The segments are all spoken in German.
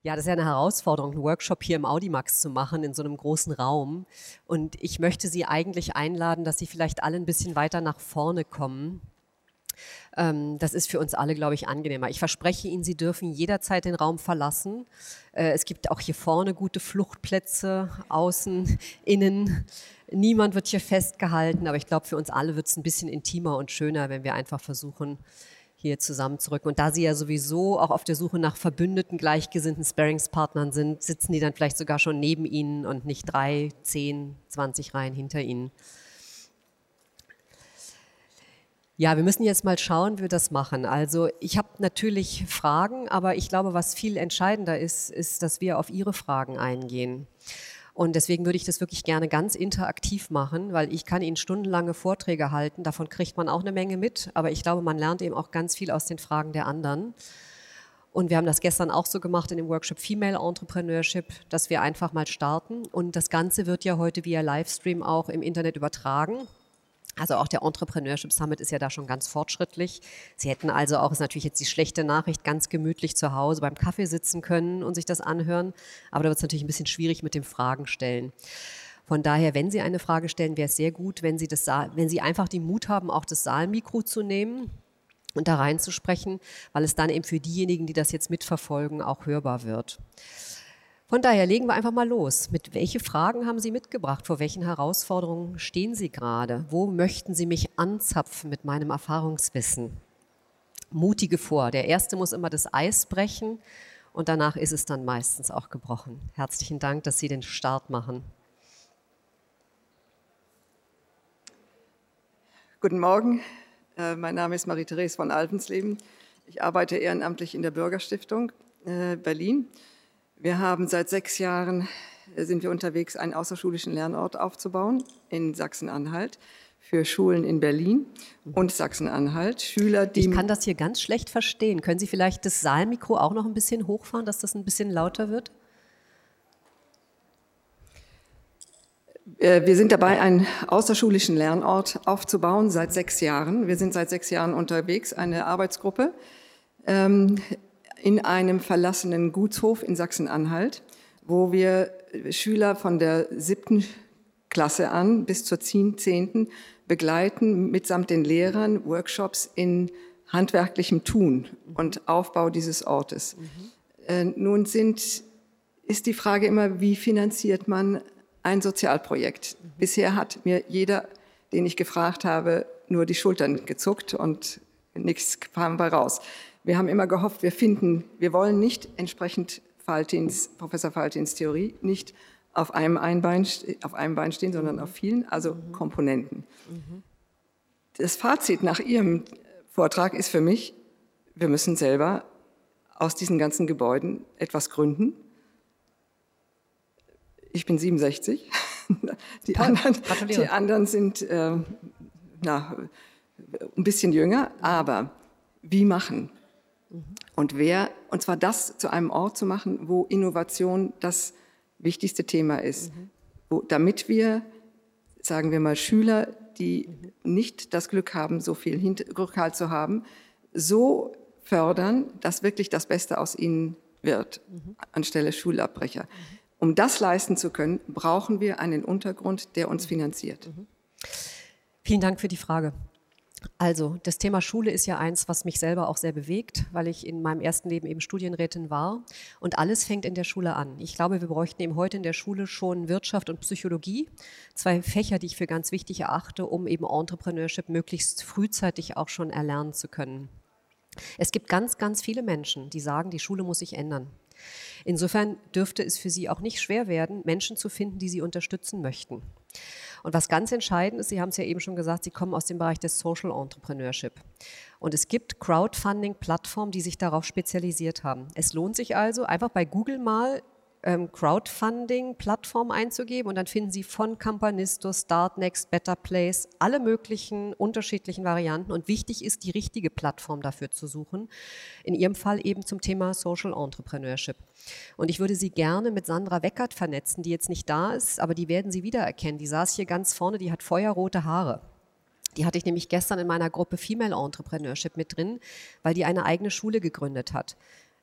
Ja, das ist ja eine Herausforderung, einen Workshop hier im Audimax zu machen, in so einem großen Raum. Und ich möchte Sie eigentlich einladen, dass Sie vielleicht alle ein bisschen weiter nach vorne kommen. Das ist für uns alle, glaube ich, angenehmer. Ich verspreche Ihnen, Sie dürfen jederzeit den Raum verlassen. Es gibt auch hier vorne gute Fluchtplätze, außen, innen. Niemand wird hier festgehalten, aber ich glaube, für uns alle wird es ein bisschen intimer und schöner, wenn wir einfach versuchen, hier zusammenzurücken. Und da Sie ja sowieso auch auf der Suche nach verbündeten, gleichgesinnten Sparringspartnern sind, sitzen die dann vielleicht sogar schon neben Ihnen und nicht 3, 10, 20 Reihen hinter Ihnen. Ja, wir müssen jetzt mal schauen, wie wir das machen. Also ich habe natürlich Fragen, aber ich glaube, was viel entscheidender ist, ist, dass wir auf Ihre Fragen eingehen. Und deswegen würde ich das wirklich gerne ganz interaktiv machen, weil ich kann Ihnen stundenlange Vorträge halten, davon kriegt man auch eine Menge mit, aber ich glaube, man lernt eben auch ganz viel aus den Fragen der anderen. Und wir haben das gestern auch so gemacht in dem Workshop Female Entrepreneurship, dass wir einfach mal starten. Und das Ganze wird ja heute via Livestream auch im Internet übertragen. Also auch der Entrepreneurship Summit ist ja da schon ganz fortschrittlich. Sie hätten also auch, ist natürlich jetzt die schlechte Nachricht, ganz gemütlich zu Hause beim Kaffee sitzen können und sich das anhören. Aber da wird es natürlich ein bisschen schwierig mit dem Fragen stellen. Von daher, wenn Sie eine Frage stellen, wäre es sehr gut, wenn Sie einfach den Mut haben, auch das Saalmikro zu nehmen und da reinzusprechen, weil es dann eben für diejenigen, die das jetzt mitverfolgen, auch hörbar wird. Von daher legen wir einfach mal los. Mit welche Fragen haben Sie mitgebracht? Vor welchen Herausforderungen stehen Sie gerade? Wo möchten Sie mich anzapfen mit meinem Erfahrungswissen? Mutige vor. Der Erste muss immer das Eis brechen und danach ist es dann meistens auch gebrochen. Herzlichen Dank, dass Sie den Start machen. Guten Morgen, mein Name ist Marie-Therese von Alvensleben. Ich arbeite ehrenamtlich in der Bürgerstiftung Berlin. Wir haben seit 6 Jahren, sind wir unterwegs, einen außerschulischen Lernort aufzubauen in Sachsen-Anhalt für Schulen in Berlin und Sachsen-Anhalt. Schüler, die... Ich kann das hier ganz schlecht verstehen. Können Sie vielleicht das Saalmikro auch noch ein bisschen hochfahren, dass das ein bisschen lauter wird? Wir sind dabei, einen außerschulischen Lernort aufzubauen seit 6 Jahren. Wir sind seit 6 Jahren unterwegs, eine Arbeitsgruppe in einem verlassenen Gutshof in Sachsen-Anhalt, wo wir Schüler von der 7. Klasse an bis zur 10. begleiten, mitsamt den Lehrern, Workshops in handwerklichem Tun und Aufbau dieses Ortes. Nun ist die Frage immer, wie finanziert man ein Sozialprojekt? Bisher hat mir jeder, den ich gefragt habe, nur die Schultern gezuckt und nichts kam bei raus. Wir haben immer gehofft, wir wollen nicht entsprechend Professor Faltins Theorie, nicht auf einem Bein stehen, sondern auf vielen, also Komponenten. Das Fazit nach Ihrem Vortrag ist für mich, wir müssen selber aus diesen ganzen Gebäuden etwas gründen. Ich bin 67, die anderen sind ein bisschen jünger, aber wie machen? Und zwar das zu einem Ort zu machen, wo Innovation das wichtigste Thema ist, damit wir, sagen wir mal, Schüler, die nicht das Glück haben, so viel Rückhalt zu haben, so fördern, dass wirklich das Beste aus ihnen wird, anstelle Schulabbrecher. Um das leisten zu können, brauchen wir einen Untergrund, der uns finanziert. Vielen Dank für die Frage. Also, das Thema Schule ist ja eins, was mich selber auch sehr bewegt, weil ich in meinem ersten Leben eben Studienrätin war. Und alles fängt in der Schule an. Ich glaube, wir bräuchten eben heute in der Schule schon Wirtschaft und Psychologie. 2 Fächer, die ich für ganz wichtig erachte, um eben Entrepreneurship möglichst frühzeitig auch schon erlernen zu können. Es gibt ganz, ganz viele Menschen, die sagen, die Schule muss sich ändern. Insofern dürfte es für Sie auch nicht schwer werden, Menschen zu finden, die Sie unterstützen möchten. Und was ganz entscheidend ist, Sie haben es ja eben schon gesagt, Sie kommen aus dem Bereich des Social Entrepreneurship. Und es gibt Crowdfunding-Plattformen, die sich darauf spezialisiert haben. Es lohnt sich also, einfach bei Google mal Crowdfunding-Plattform einzugeben und dann finden Sie von Campanisto, Startnext, Better Place, alle möglichen unterschiedlichen Varianten und wichtig ist, die richtige Plattform dafür zu suchen, in Ihrem Fall eben zum Thema Social Entrepreneurship. Und ich würde Sie gerne mit Sandra Weckert vernetzen, die jetzt nicht da ist, aber die werden Sie wiedererkennen. Die saß hier ganz vorne, die hat feuerrote Haare. Die hatte ich nämlich gestern in meiner Gruppe Female Entrepreneurship mit drin, weil die eine eigene Schule gegründet hat.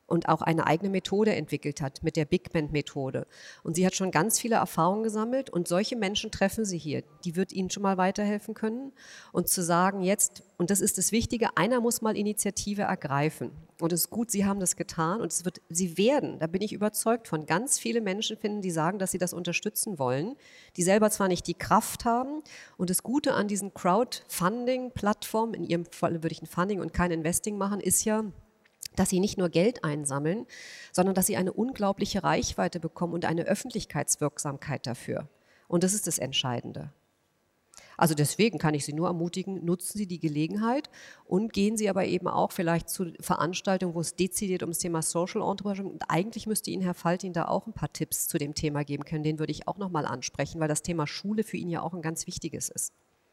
und auch eine eigene Methode entwickelt hat mit der Big Band-Methode. Und sie hat schon ganz viele Erfahrungen gesammelt und solche Menschen treffen sie hier. Die wird ihnen schon mal weiterhelfen können. Und zu sagen jetzt, und das ist das Wichtige, einer muss mal Initiative ergreifen. Und es ist gut, Sie haben das getan und Sie werden, da bin ich überzeugt von, ganz viele Menschen finden, die sagen, dass sie das unterstützen wollen, die selber zwar nicht die Kraft haben. Und das Gute an diesen Crowdfunding-Plattformen, in Ihrem Fall würde ich ein Funding und kein Investing machen, ist ja, dass sie nicht nur Geld einsammeln, sondern dass sie eine unglaubliche Reichweite bekommen und eine Öffentlichkeitswirksamkeit dafür. Und das ist das Entscheidende. Also deswegen kann ich Sie nur ermutigen, nutzen Sie die Gelegenheit und gehen Sie aber eben auch vielleicht zu Veranstaltungen, wo es dezidiert ums Thema Social Entrepreneurship geht. Und eigentlich müsste Ihnen Herr Faltin da auch ein paar Tipps zu dem Thema geben können. Den würde ich auch nochmal ansprechen, weil das Thema Schule für ihn ja auch ein ganz wichtiges ist.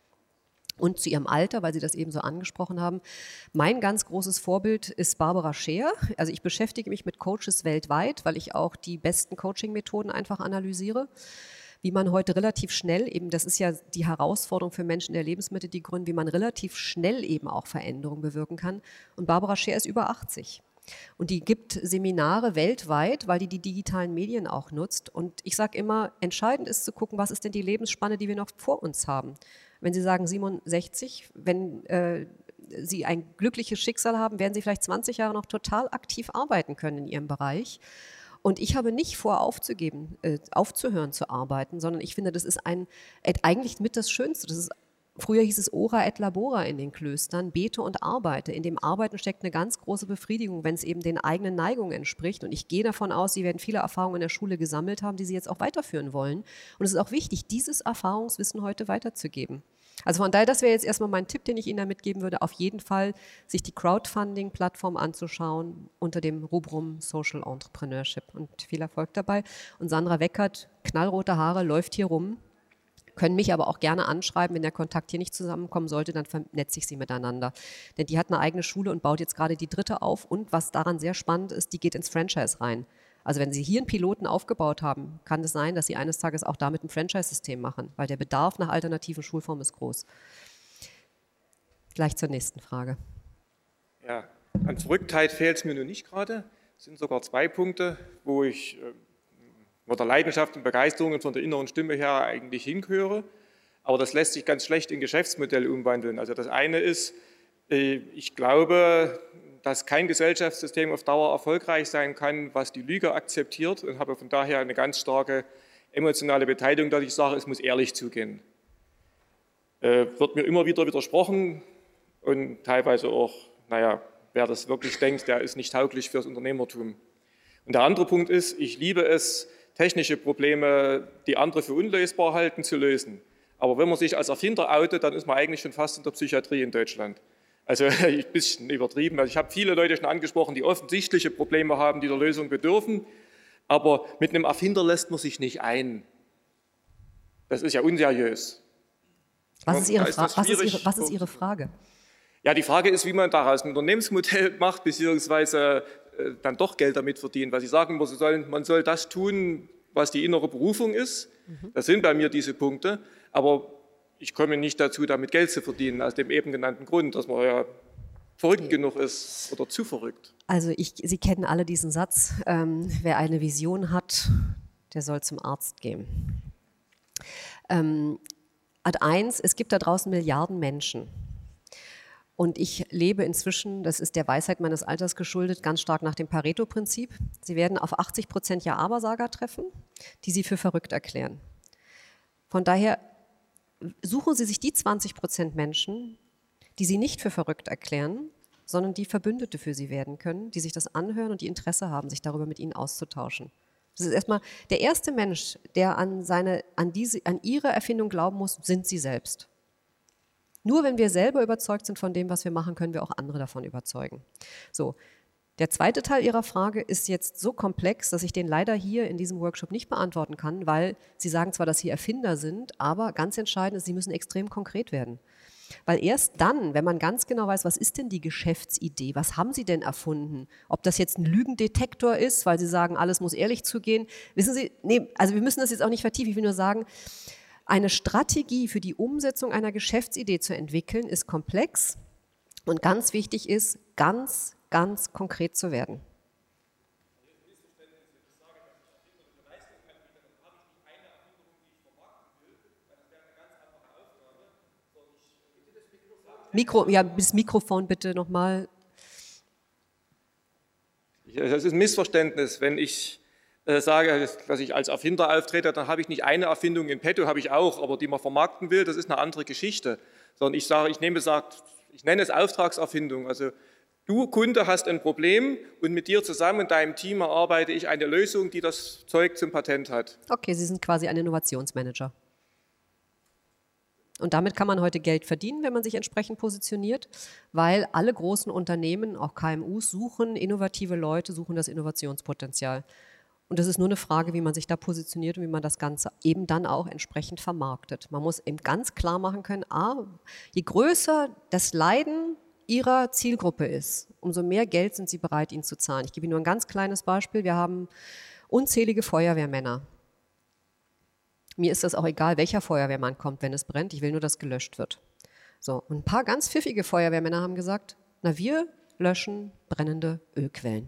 Und zu ihrem Alter, weil Sie das eben so angesprochen haben. Mein ganz großes Vorbild ist Barbara Scheer. Also ich beschäftige mich mit Coaches weltweit, weil ich auch die besten Coaching-Methoden einfach analysiere. Wie man heute relativ schnell, eben das ist ja die Herausforderung für Menschen in der Lebensmitte, die gründen, wie man relativ schnell eben auch Veränderungen bewirken kann. Und Barbara Scheer ist über 80. Und die gibt Seminare weltweit, weil die digitalen Medien auch nutzt. Und ich sage immer, entscheidend ist zu gucken, was ist denn die Lebensspanne, die wir noch vor uns haben. Wenn Sie sagen 67, wenn Sie ein glückliches Schicksal haben, werden Sie vielleicht 20 Jahre noch total aktiv arbeiten können in Ihrem Bereich. Und ich habe nicht vor, aufzuhören zu arbeiten, sondern ich finde, das ist eigentlich mit das Schönste. Das ist, früher hieß es Ora et Labora in den Klöstern, bete und arbeite. In dem Arbeiten steckt eine ganz große Befriedigung, wenn es eben den eigenen Neigungen entspricht. Und ich gehe davon aus, Sie werden viele Erfahrungen in der Schule gesammelt haben, die Sie jetzt auch weiterführen wollen. Und es ist auch wichtig, dieses Erfahrungswissen heute weiterzugeben. Also von daher, das wäre jetzt erstmal mein Tipp, den ich Ihnen da mitgeben würde, auf jeden Fall sich die Crowdfunding-Plattform anzuschauen unter dem Rubrum Social Entrepreneurship und viel Erfolg dabei. Und Sandra Weckert, knallrote Haare, läuft hier rum, können mich aber auch gerne anschreiben, wenn der Kontakt hier nicht zusammenkommen sollte, dann vernetze ich sie miteinander. Denn die hat eine eigene Schule und baut jetzt gerade die dritte auf und was daran sehr spannend ist, die geht ins Franchise rein. Also wenn Sie hier einen Piloten aufgebaut haben, kann es sein, dass Sie eines Tages auch damit ein Franchise-System machen, weil der Bedarf nach alternativen Schulformen ist groß. Gleich zur nächsten Frage. Ja, an Verrücktheit fehlt es mir nun nicht gerade. Es sind sogar 2 Punkte, wo ich von der Leidenschaft und Begeisterung und von der inneren Stimme her eigentlich hinhöre. Aber das lässt sich ganz schlecht in Geschäftsmodell umwandeln. Also das eine ist, ich glaube, dass kein Gesellschaftssystem auf Dauer erfolgreich sein kann, was die Lüge akzeptiert und habe von daher eine ganz starke emotionale Beteiligung, dass ich sage, es muss ehrlich zugehen. Wird mir immer wieder widersprochen und teilweise auch, naja, wer das wirklich denkt, der ist nicht tauglich fürs Unternehmertum. Und der andere Punkt ist, ich liebe es, technische Probleme, die andere für unlösbar halten, zu lösen. Aber wenn man sich als Erfinder outet, dann ist man eigentlich schon fast in der Psychiatrie in Deutschland. Also ein bisschen übertrieben. Also ich habe viele Leute schon angesprochen, die offensichtliche Probleme haben, die der Lösung bedürfen. Aber mit einem Erfinder lässt man sich nicht ein. Das ist ja unseriös. Was ist Ihre Frage? Ja, die Frage ist, wie man daraus ein Unternehmensmodell macht, beziehungsweise dann doch Geld damit verdient. Was Sie sagen, man soll das tun, was die innere Berufung ist. Das sind bei mir diese Punkte. Aber ich komme nicht dazu, damit Geld zu verdienen, aus dem eben genannten Grund, dass man ja verrückt genug ist oder zu verrückt. Also Sie kennen alle diesen Satz, wer eine Vision hat, der soll zum Arzt gehen. Ad 1, es gibt da draußen Milliarden Menschen. Und ich lebe inzwischen, das ist der Weisheit meines Alters geschuldet, ganz stark nach dem Pareto-Prinzip. Sie werden auf 80% Ja-Aber-Sager treffen, die Sie für verrückt erklären. Von daher suchen Sie sich die 20% Menschen, die Sie nicht für verrückt erklären, sondern die Verbündete für Sie werden können, die sich das anhören und die Interesse haben, sich darüber mit Ihnen auszutauschen. Das ist erstmal der erste Mensch, der an Ihre Erfindung glauben muss, sind Sie selbst. Nur wenn wir selber überzeugt sind von dem, was wir machen, können wir auch andere davon überzeugen. So, der zweite Teil Ihrer Frage ist jetzt so komplex, dass ich den leider hier in diesem Workshop nicht beantworten kann, weil Sie sagen zwar, dass Sie Erfinder sind, aber ganz entscheidend ist, Sie müssen extrem konkret werden. Weil erst dann, wenn man ganz genau weiß, was ist denn die Geschäftsidee, was haben Sie denn erfunden, ob das jetzt ein Lügendetektor ist, weil Sie sagen, alles muss ehrlich zugehen, wissen Sie, nee, also wir müssen das jetzt auch nicht vertiefen, ich will nur sagen, eine Strategie für die Umsetzung einer Geschäftsidee zu entwickeln, ist komplex und ganz wichtig ist, ganz konkret zu werden. Das Mikrofon bitte nochmal. Das ist ein Missverständnis. Wenn ich sage, dass ich als Erfinder auftrete, dann habe ich nicht eine Erfindung in petto, habe ich auch, aber die man vermarkten will, das ist eine andere Geschichte. Sondern ich nenne es Auftragserfindung. Also du, Kunde, hast ein Problem und mit dir zusammen und deinem Team erarbeite ich eine Lösung, die das Zeug zum Patent hat. Okay, Sie sind quasi ein Innovationsmanager. Und damit kann man heute Geld verdienen, wenn man sich entsprechend positioniert, weil alle großen Unternehmen, auch KMUs, suchen innovative Leute, suchen das Innovationspotenzial. Und das ist nur eine Frage, wie man sich da positioniert und wie man das Ganze eben dann auch entsprechend vermarktet. Man muss eben ganz klar machen können, je größer das Leiden Ihrer Zielgruppe ist, umso mehr Geld sind Sie bereit, ihnen zu zahlen. Ich gebe Ihnen nur ein ganz kleines Beispiel. Wir haben unzählige Feuerwehrmänner. Mir ist das auch egal, welcher Feuerwehrmann kommt, wenn es brennt. Ich will nur, dass gelöscht wird. So, und ein paar ganz pfiffige Feuerwehrmänner haben gesagt, wir löschen brennende Ölquellen.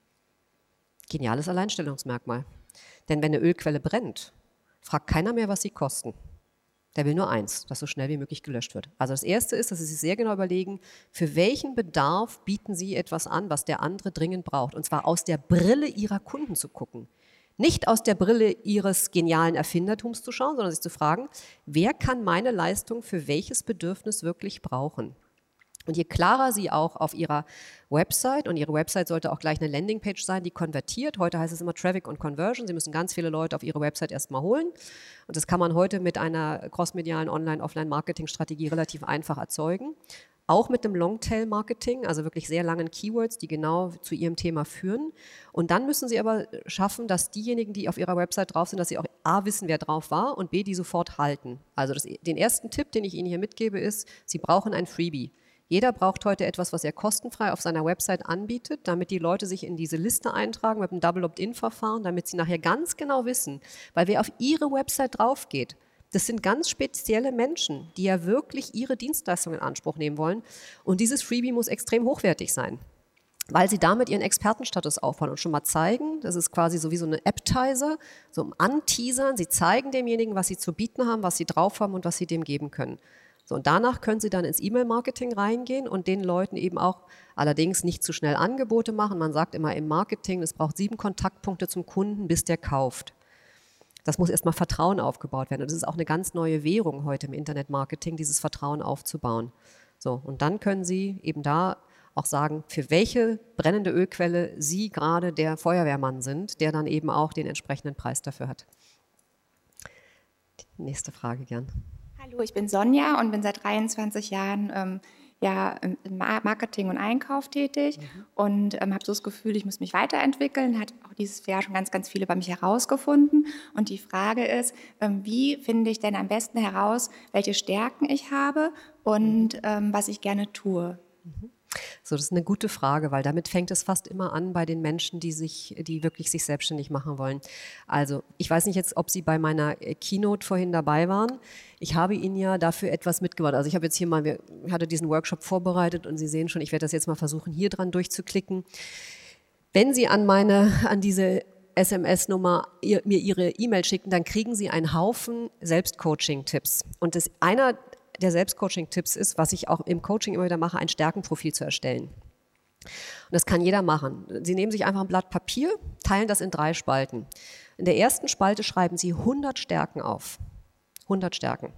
Geniales Alleinstellungsmerkmal. Denn wenn eine Ölquelle brennt, fragt keiner mehr, was sie kosten. Der will nur eins, dass so schnell wie möglich gelöscht wird. Also das Erste ist, dass Sie sich sehr genau überlegen, für welchen Bedarf bieten Sie etwas an, was der andere dringend braucht. Und zwar aus der Brille Ihrer Kunden zu gucken. Nicht aus der Brille Ihres genialen Erfindertums zu schauen, sondern sich zu fragen, wer kann meine Leistung für welches Bedürfnis wirklich brauchen? Und je klarer Sie auch auf Ihrer Website, und Ihre Website sollte auch gleich eine Landingpage sein, die konvertiert. Heute heißt es immer Traffic und Conversion. Sie müssen ganz viele Leute auf Ihre Website erstmal holen. Und das kann man heute mit einer crossmedialen Online-Offline-Marketing-Strategie relativ einfach erzeugen. Auch mit dem Longtail-Marketing, also wirklich sehr langen Keywords, die genau zu Ihrem Thema führen. Und dann müssen Sie aber schaffen, dass diejenigen, die auf Ihrer Website drauf sind, dass Sie auch A, wissen, wer drauf war und B, die sofort halten. Also den ersten Tipp, den ich Ihnen hier mitgebe, ist, Sie brauchen ein Freebie. Jeder braucht heute etwas, was er kostenfrei auf seiner Website anbietet, damit die Leute sich in diese Liste eintragen mit einem Double Opt-in-Verfahren, damit sie nachher ganz genau wissen, weil wer auf Ihre Website drauf geht, das sind ganz spezielle Menschen, die ja wirklich ihre Dienstleistungen in Anspruch nehmen wollen. Und dieses Freebie muss extrem hochwertig sein, weil sie damit ihren Expertenstatus aufbauen und schon mal zeigen, das ist quasi so wie so eine Appetizer, so ein Anteasern, sie zeigen demjenigen, was sie zu bieten haben, was sie drauf haben und was sie dem geben können. So, und danach können Sie dann ins E-Mail-Marketing reingehen und den Leuten eben auch allerdings nicht zu schnell Angebote machen. Man sagt immer im Marketing, es braucht 7 Kontaktpunkte zum Kunden, bis der kauft. Das muss erstmal Vertrauen aufgebaut werden. Und das ist auch eine ganz neue Währung heute im Internet-Marketing, dieses Vertrauen aufzubauen. So, und dann können Sie eben da auch sagen, für welche brennende Ölquelle Sie gerade der Feuerwehrmann sind, der dann eben auch den entsprechenden Preis dafür hat. Die nächste Frage gern. Hallo, ich bin Sonja und bin seit 23 Jahren im Marketing und Einkauf tätig und habe so das Gefühl, ich muss mich weiterentwickeln. Hat auch dieses Jahr schon ganz, ganz viele bei mich herausgefunden. Und die Frage ist, wie finde ich denn am besten heraus, welche Stärken ich habe und was ich gerne tue? So, das ist eine gute Frage, weil damit fängt es fast immer an bei den Menschen, die wirklich sich selbstständig machen wollen. Also ich weiß nicht jetzt, ob Sie bei meiner Keynote vorhin dabei waren. Ich habe Ihnen ja dafür etwas mitgebracht. Also ich habe jetzt hier mal, ich hatte diesen Workshop vorbereitet und Sie sehen schon, ich werde das jetzt mal versuchen, hier dran durchzuklicken. Wenn Sie an diese SMS-Nummer mir Ihre E-Mail schicken, dann kriegen Sie einen Haufen Selbstcoaching-Tipps. Und einer der Selbstcoaching-Tipps ist, was ich auch im Coaching immer wieder mache, ein Stärkenprofil zu erstellen. Und das kann jeder machen. Sie nehmen sich einfach ein Blatt Papier, teilen das in 3 Spalten. In der ersten Spalte schreiben Sie 100 Stärken auf. 100 Stärken.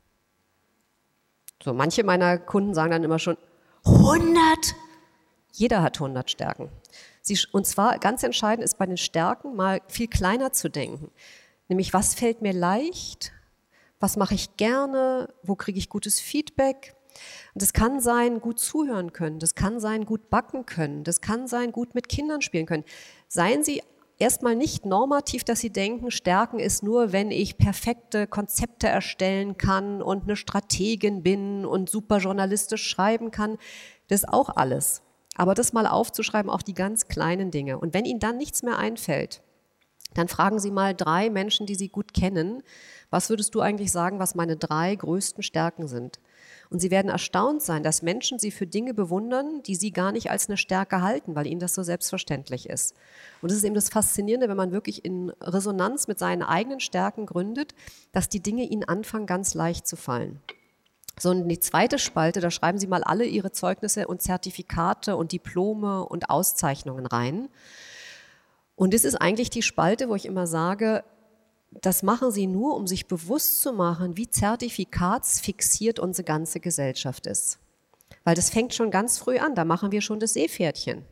So, manche meiner Kunden sagen dann immer schon, 100? Jeder hat 100 Stärken. Und zwar ganz entscheidend ist bei den Stärken mal viel kleiner zu denken. Nämlich, was fällt mir leicht? Was mache ich gerne? Wo kriege ich gutes Feedback? Und das kann sein, gut zuhören können. Das kann sein, gut backen können. Das kann sein, gut mit Kindern spielen können. Seien Sie erstmal nicht normativ, dass Sie denken, Stärken ist nur, wenn ich perfekte Konzepte erstellen kann und eine Strategin bin und super journalistisch schreiben kann. Das ist auch alles. Aber das mal aufzuschreiben, auch die ganz kleinen Dinge. Und wenn Ihnen dann nichts mehr einfällt, dann fragen Sie mal 3 Menschen, die Sie gut kennen, was würdest du eigentlich sagen, was meine 3 größten Stärken sind? Und Sie werden erstaunt sein, dass Menschen Sie für Dinge bewundern, die Sie gar nicht als eine Stärke halten, weil Ihnen das so selbstverständlich ist. Und das ist eben das Faszinierende, wenn man wirklich in Resonanz mit seinen eigenen Stärken gründet, dass die Dinge Ihnen anfangen, ganz leicht zu fallen. So, und die zweite Spalte, da schreiben Sie mal alle Ihre Zeugnisse und Zertifikate und Diplome und Auszeichnungen rein. Und das ist eigentlich die Spalte, wo ich immer sage, das machen Sie nur, um sich bewusst zu machen, wie zertifikatsfixiert unsere ganze Gesellschaft ist. Weil das fängt schon ganz früh an, da machen wir schon das Seepferdchen.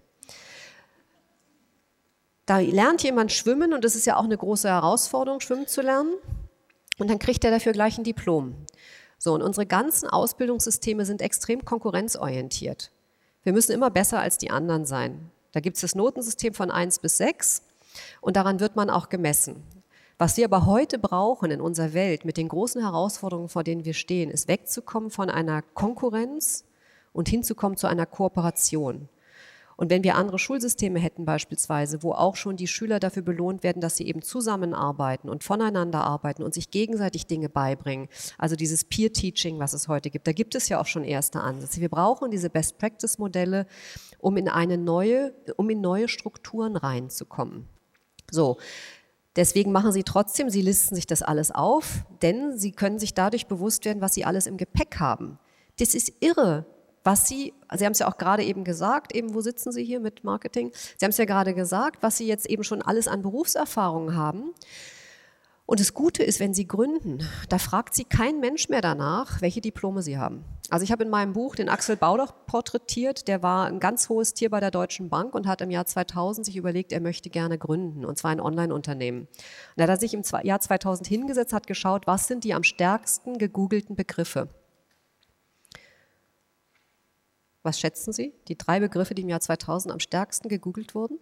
Da lernt jemand schwimmen und das ist ja auch eine große Herausforderung, schwimmen zu lernen. Und dann kriegt er dafür gleich ein Diplom. So, und unsere ganzen Ausbildungssysteme sind extrem konkurrenzorientiert. Wir müssen immer besser als die anderen sein. Da gibt es das Notensystem von 1 bis 6 und daran wird man auch gemessen. Was wir aber heute brauchen in unserer Welt mit den großen Herausforderungen, vor denen wir stehen, ist wegzukommen von einer Konkurrenz und hinzukommen zu einer Kooperation. Und wenn wir andere Schulsysteme hätten beispielsweise, wo auch schon die Schüler dafür belohnt werden, dass sie eben zusammenarbeiten und voneinander arbeiten und sich gegenseitig Dinge beibringen, also dieses Peer-Teaching, was es heute gibt, da gibt es ja auch schon erste Ansätze. Wir brauchen diese Best-Practice-Modelle, um in neue Strukturen reinzukommen. So, deswegen machen Sie trotzdem, Sie listen sich das alles auf, denn Sie können sich dadurch bewusst werden, was Sie alles im Gepäck haben. Das ist irre. Sie haben es ja auch gerade eben gesagt, eben wo sitzen Sie hier mit Marketing? Sie haben es ja gerade gesagt, was Sie jetzt eben schon alles an Berufserfahrungen haben. Und das Gute ist, wenn Sie gründen, da fragt Sie kein Mensch mehr danach, welche Diplome Sie haben. Also ich habe in meinem Buch den Axel Baudach porträtiert, der war ein ganz hohes Tier bei der Deutschen Bank und hat im Jahr 2000 sich überlegt, er möchte gerne gründen, und zwar ein Online-Unternehmen. Und er hat sich im Jahr 2000 hingesetzt, hat geschaut, was sind die am stärksten gegoogelten Begriffe. Was schätzen Sie? Die 3 Begriffe, die im Jahr 2000 am stärksten gegoogelt wurden?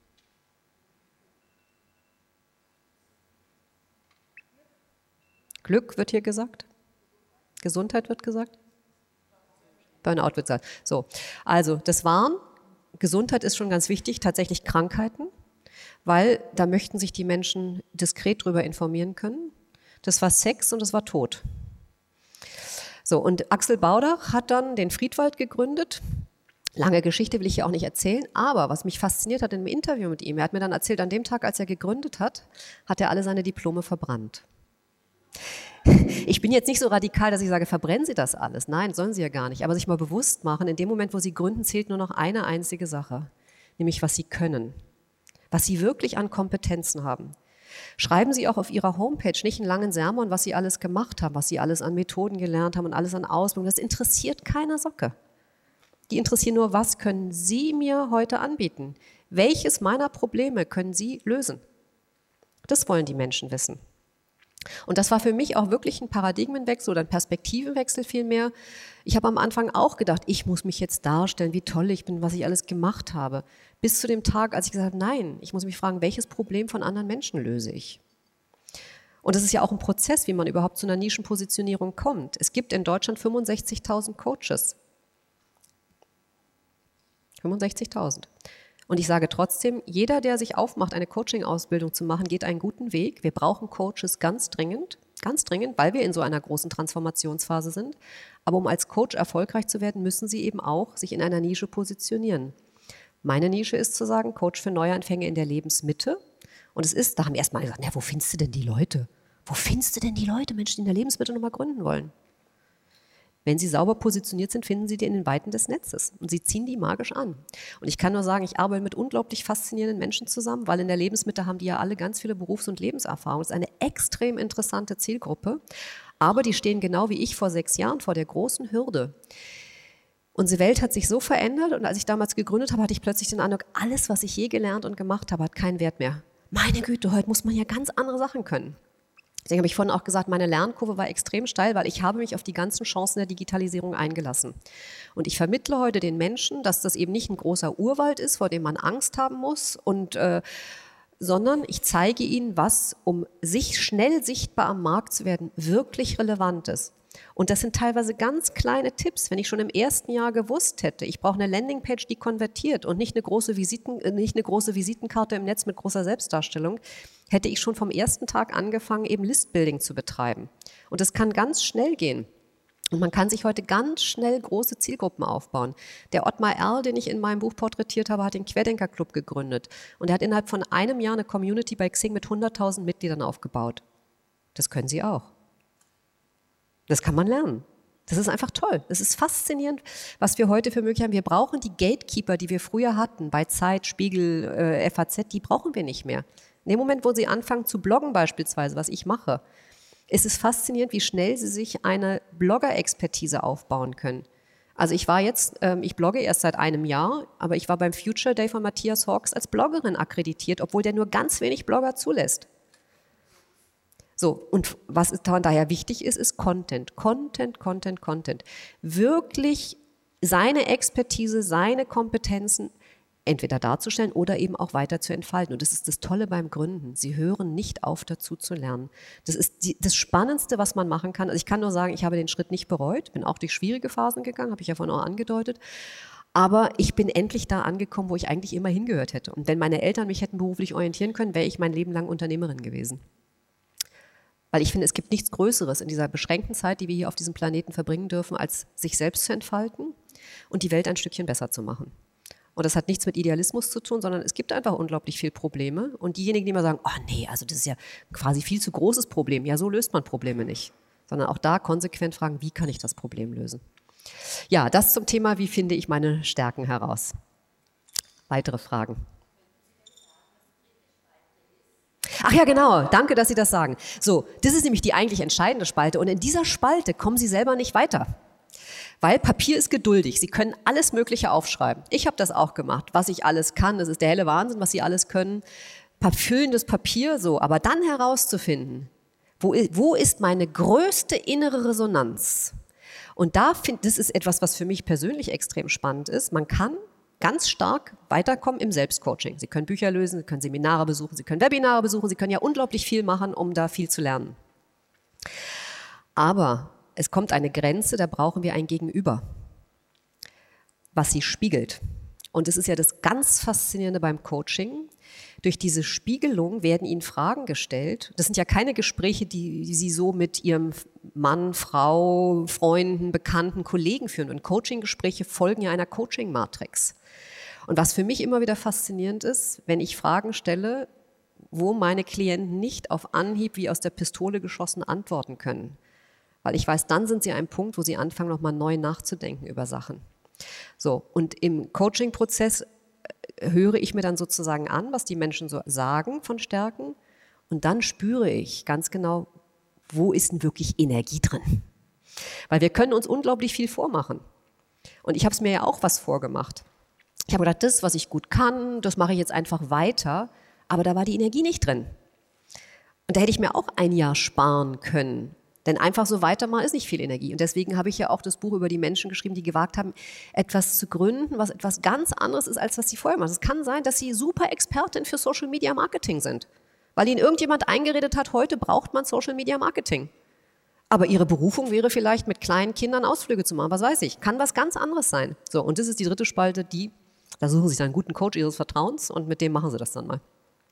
Glück wird hier gesagt. Gesundheit wird gesagt. Burnout wird gesagt. So, also das waren, Gesundheit ist schon ganz wichtig, tatsächlich Krankheiten, weil da möchten sich die Menschen diskret drüber informieren können. Das war Sex und das war Tod. So, und Axel Baudach hat dann den Friedwald gegründet. Lange Geschichte will ich hier auch nicht erzählen, aber was mich fasziniert hat in einem Interview mit ihm, er hat mir dann erzählt, an dem Tag, als er gegründet hat, hat er alle seine Diplome verbrannt. Ich bin jetzt nicht so radikal, dass ich sage, verbrennen Sie das alles. Nein, sollen Sie ja gar nicht. Aber sich mal bewusst machen, in dem Moment, wo Sie gründen, zählt nur noch eine einzige Sache, nämlich was Sie können, was Sie wirklich an Kompetenzen haben. Schreiben Sie auch auf Ihrer Homepage nicht einen langen Sermon, was Sie alles gemacht haben, was Sie alles an Methoden gelernt haben und alles an Ausbildung. Das interessiert keine Socke. Die interessieren nur, was können Sie mir heute anbieten? Welches meiner Probleme können Sie lösen? Das wollen die Menschen wissen. Und das war für mich auch wirklich ein Paradigmenwechsel oder ein Perspektivenwechsel vielmehr. Ich habe am Anfang auch gedacht, ich muss mich jetzt darstellen, wie toll ich bin, was ich alles gemacht habe. Bis zu dem Tag, als ich gesagt habe, nein, ich muss mich fragen, welches Problem von anderen Menschen löse ich? Und das ist ja auch ein Prozess, wie man überhaupt zu einer Nischenpositionierung kommt. Es gibt in Deutschland 65.000 Coaches. 65.000. Und ich sage trotzdem, jeder, der sich aufmacht, eine Coaching-Ausbildung zu machen, geht einen guten Weg. Wir brauchen Coaches ganz dringend, weil wir in so einer großen Transformationsphase sind. Aber um als Coach erfolgreich zu werden, müssen Sie eben auch sich in einer Nische positionieren. Meine Nische ist zu sagen, Coach für Neuanfänge in der Lebensmitte. Und es ist, da haben wir erstmal gesagt, na, wo findest du denn die Leute? Wo findest du denn die Leute, Menschen, die in der Lebensmitte nochmal gründen wollen? Wenn sie sauber positioniert sind, finden Sie die in den Weiten des Netzes und Sie ziehen die magisch an. Und ich kann nur sagen, ich arbeite mit unglaublich faszinierenden Menschen zusammen, weil in der Lebensmitte haben die ja alle ganz viele Berufs- und Lebenserfahrungen. Das ist eine extrem interessante Zielgruppe, aber die stehen genau wie ich vor 6 Jahren vor der großen Hürde. Unsere Welt hat sich so verändert und als ich damals gegründet habe, hatte ich plötzlich den Eindruck, alles, was ich je gelernt und gemacht habe, hat keinen Wert mehr. Meine Güte, heute muss man ja ganz andere Sachen können. Deswegen habe ich vorhin auch gesagt, meine Lernkurve war extrem steil, weil ich habe mich auf die ganzen Chancen der Digitalisierung eingelassen. Und ich vermittle heute den Menschen, dass das eben nicht ein großer Urwald ist, vor dem man Angst haben muss, sondern ich zeige ihnen, was, um sich schnell sichtbar am Markt zu werden, wirklich relevant ist. Und das sind teilweise ganz kleine Tipps. Wenn ich schon im ersten Jahr gewusst hätte, ich brauche eine Landingpage, die konvertiert und nicht eine große Visitenkarte im Netz mit großer Selbstdarstellung, hätte ich schon vom ersten Tag angefangen, eben Listbuilding zu betreiben. Und das kann ganz schnell gehen. Und man kann sich heute ganz schnell große Zielgruppen aufbauen. Der Ottmar Erl, den ich in meinem Buch porträtiert habe, hat den Querdenker-Club gegründet. Und er hat innerhalb von einem Jahr eine Community bei Xing mit 100.000 Mitgliedern aufgebaut. Das können Sie auch. Das kann man lernen. Das ist einfach toll. Das ist faszinierend, was wir heute für Möglichkeiten haben. Wir brauchen die Gatekeeper, die wir früher hatten, bei Zeit, Spiegel, FAZ, die brauchen wir nicht mehr. In dem Moment, wo sie anfangen zu bloggen beispielsweise, was ich mache, ist es faszinierend, wie schnell sie sich eine Blogger-Expertise aufbauen können. Also ich blogge erst seit einem Jahr, aber ich war beim Future Day von Matthias Hawkes als Bloggerin akkreditiert, obwohl der nur ganz wenig Blogger zulässt. So, und was daher wichtig ist, ist Content. Wirklich seine Expertise, seine Kompetenzen entweder darzustellen oder eben auch weiter zu entfalten. Und das ist das Tolle beim Gründen. Sie hören nicht auf, dazu zu lernen. Das ist das Spannendste, was man machen kann. Also ich kann nur sagen, ich habe den Schritt nicht bereut, bin auch durch schwierige Phasen gegangen, habe ich ja vorhin auch angedeutet. Aber ich bin endlich da angekommen, wo ich eigentlich immer hingehört hätte. Und wenn meine Eltern mich hätten beruflich orientieren können, wäre ich mein Leben lang Unternehmerin gewesen. Weil ich finde, es gibt nichts Größeres in dieser beschränkten Zeit, die wir hier auf diesem Planeten verbringen dürfen, als sich selbst zu entfalten und die Welt ein Stückchen besser zu machen. Und das hat nichts mit Idealismus zu tun, sondern es gibt einfach unglaublich viele Probleme. Und diejenigen, die immer sagen, oh nee, also das ist ja quasi viel zu großes Problem. Ja, so löst man Probleme nicht. Sondern auch da konsequent fragen, wie kann ich das Problem lösen? Ja, das zum Thema, wie finde ich meine Stärken heraus? Weitere Fragen? Ach ja, genau. Danke, dass Sie das sagen. So, das ist nämlich die eigentlich entscheidende Spalte. Und in dieser Spalte kommen Sie selber nicht weiter. Weil Papier ist geduldig. Sie können alles Mögliche aufschreiben. Ich habe das auch gemacht. Was ich alles kann, das ist der helle Wahnsinn, was Sie alles können. Füllendes Papier, so. Aber dann herauszufinden, wo ist meine größte innere Resonanz? Und das ist etwas, was für mich persönlich extrem spannend ist. Man kann ganz stark weiterkommen im Selbstcoaching. Sie können Bücher lösen, Sie können Seminare besuchen, Sie können Webinare besuchen, Sie können ja unglaublich viel machen, um da viel zu lernen. Aber es kommt eine Grenze, da brauchen wir ein Gegenüber, was Sie spiegelt. Und das ist ja das ganz Faszinierende beim Coaching. Durch diese Spiegelung werden Ihnen Fragen gestellt. Das sind ja keine Gespräche, die Sie so mit Ihrem Mann, Frau, Freunden, Bekannten, Kollegen führen. Und Coaching-Gespräche folgen ja einer Coaching-Matrix. Und was für mich immer wieder faszinierend ist, wenn ich Fragen stelle, wo meine Klienten nicht auf Anhieb wie aus der Pistole geschossen antworten können. Weil ich weiß, dann sind sie an einem Punkt, wo sie anfangen, nochmal neu nachzudenken über Sachen. So, und im Coaching-Prozess höre ich mir dann sozusagen an, was die Menschen so sagen von Stärken. Und dann spüre ich ganz genau, wo ist denn wirklich Energie drin? Weil wir können uns unglaublich viel vormachen. Und ich habe es mir ja auch was vorgemacht. Ich habe gedacht, das, was ich gut kann, das mache ich jetzt einfach weiter. Aber da war die Energie nicht drin. Und da hätte ich mir auch ein Jahr sparen können. Denn einfach so weitermachen ist nicht viel Energie. Und deswegen habe ich ja auch das Buch über die Menschen geschrieben, die gewagt haben, etwas zu gründen, was etwas ganz anderes ist, als was sie vorher machen. Es kann sein, dass sie super Expertin für Social Media Marketing sind. Weil ihnen irgendjemand eingeredet hat, heute braucht man Social Media Marketing. Aber ihre Berufung wäre vielleicht, mit kleinen Kindern Ausflüge zu machen. Was weiß ich. Kann was ganz anderes sein. So, und das ist die dritte Spalte, da suchen sie sich dann einen guten Coach ihres Vertrauens und mit dem machen sie das dann mal.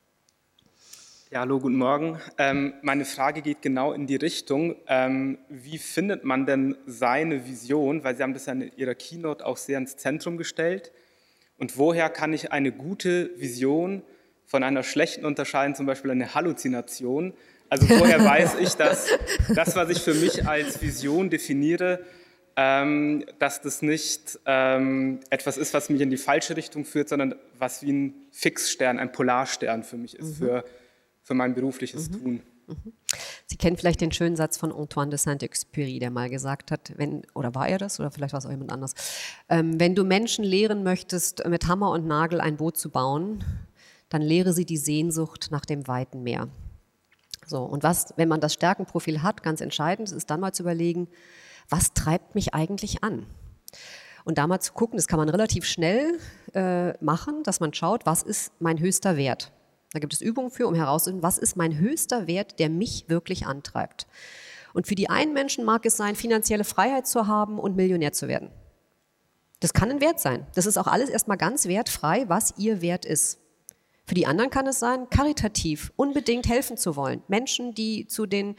Ja, hallo, guten Morgen. Meine Frage geht genau in die Richtung, wie findet man denn seine Vision, weil Sie haben das ja in Ihrer Keynote auch sehr ins Zentrum gestellt. Und woher kann ich eine gute Vision von einer schlechten unterscheiden, zum Beispiel eine Halluzination? Also woher weiß ich, dass das, was ich für mich als Vision definiere, dass das nicht etwas ist, was mich in die falsche Richtung führt, sondern was wie ein Fixstern, ein Polarstern für mich ist, für mein berufliches Tun. Sie kennen vielleicht den schönen Satz von Antoine de Saint-Exupéry, der mal gesagt hat, oder war er das, oder vielleicht war es auch jemand anderes, wenn du Menschen lehren möchtest, mit Hammer und Nagel ein Boot zu bauen, dann lehre sie die Sehnsucht nach dem weiten Meer. So, und wenn man das Stärkenprofil hat, ganz entscheidend ist dann mal zu überlegen, was treibt mich eigentlich an? Und da mal zu gucken, das kann man relativ schnell machen, dass man schaut, was ist mein höchster Wert? Da gibt es Übungen für, um herauszufinden, was ist mein höchster Wert, der mich wirklich antreibt. Und für die einen Menschen mag es sein, finanzielle Freiheit zu haben und Millionär zu werden. Das kann ein Wert sein. Das ist auch alles erstmal ganz wertfrei, was ihr Wert ist. Für die anderen kann es sein, karitativ, unbedingt helfen zu wollen. Menschen, die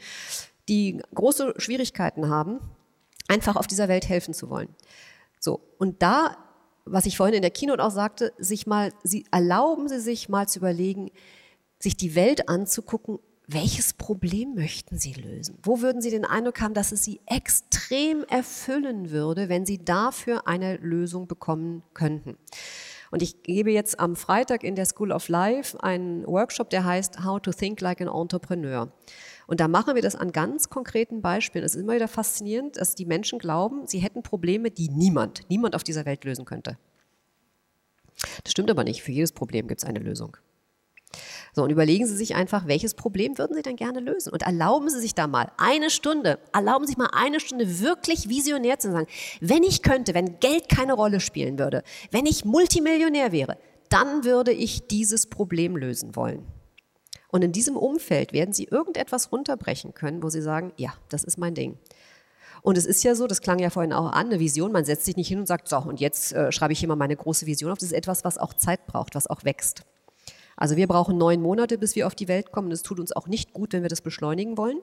große Schwierigkeiten haben, einfach auf dieser Welt helfen zu wollen. So, und da, was ich vorhin in der Keynote auch sagte, erlauben Sie sich mal zu überlegen, sich die Welt anzugucken, welches Problem möchten Sie lösen? Wo würden Sie den Eindruck haben, dass es Sie extrem erfüllen würde, wenn Sie dafür eine Lösung bekommen könnten? Und ich gebe jetzt am Freitag in der School of Life einen Workshop, der heißt How to Think Like an Entrepreneur. Und da machen wir das an ganz konkreten Beispielen. Es ist immer wieder faszinierend, dass die Menschen glauben, sie hätten Probleme, die niemand auf dieser Welt lösen könnte. Das stimmt aber nicht. Für jedes Problem gibt es eine Lösung. So, und überlegen Sie sich einfach, welches Problem würden Sie denn gerne lösen? Und erlauben Sie sich da mal eine Stunde wirklich visionär zu sagen, wenn ich könnte, wenn Geld keine Rolle spielen würde, wenn ich Multimillionär wäre, dann würde ich dieses Problem lösen wollen. Und in diesem Umfeld werden Sie irgendetwas runterbrechen können, wo Sie sagen, ja, das ist mein Ding. Und es ist ja so, das klang ja vorhin auch an, eine Vision, man setzt sich nicht hin und sagt, so, und jetzt schreibe ich hier mal meine große Vision auf. Das ist etwas, was auch Zeit braucht, was auch wächst. Also wir brauchen 9 Monate, bis wir auf die Welt kommen. Das tut uns auch nicht gut, wenn wir das beschleunigen wollen.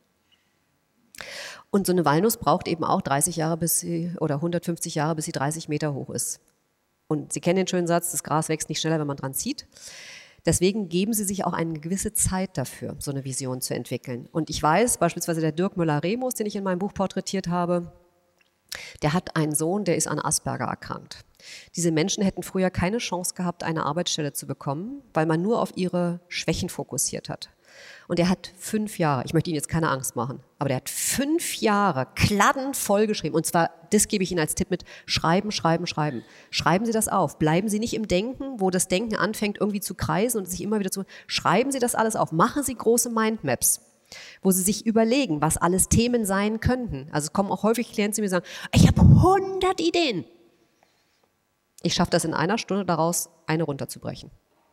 Und so eine Walnuss braucht eben auch 30 Jahre oder 150 Jahre, bis sie 30 Meter hoch ist. Und Sie kennen den schönen Satz, das Gras wächst nicht schneller, wenn man dran zieht. Deswegen geben Sie sich auch eine gewisse Zeit dafür, so eine Vision zu entwickeln. Und ich weiß, beispielsweise der Dirk Müller-Remus, den ich in meinem Buch porträtiert habe, der hat einen Sohn, der ist an Asperger erkrankt. Diese Menschen hätten früher keine Chance gehabt, eine Arbeitsstelle zu bekommen, weil man nur auf ihre Schwächen fokussiert hat. Und er hat 5 Jahre, ich möchte Ihnen jetzt keine Angst machen, aber der hat 5 Jahre kladdenvoll geschrieben. Und zwar, das gebe ich Ihnen als Tipp mit, schreiben. Schreiben Sie das auf. Bleiben Sie nicht im Denken, wo das Denken anfängt irgendwie zu kreisen und sich immer wieder zu... Schreiben Sie das alles auf. Machen Sie große Mindmaps, wo Sie sich überlegen, was alles Themen sein könnten. Also es kommen auch häufig Klienten zu mir und sagen, ich habe 100 Ideen. Ich schaffe das in einer Stunde daraus, eine runterzubrechen.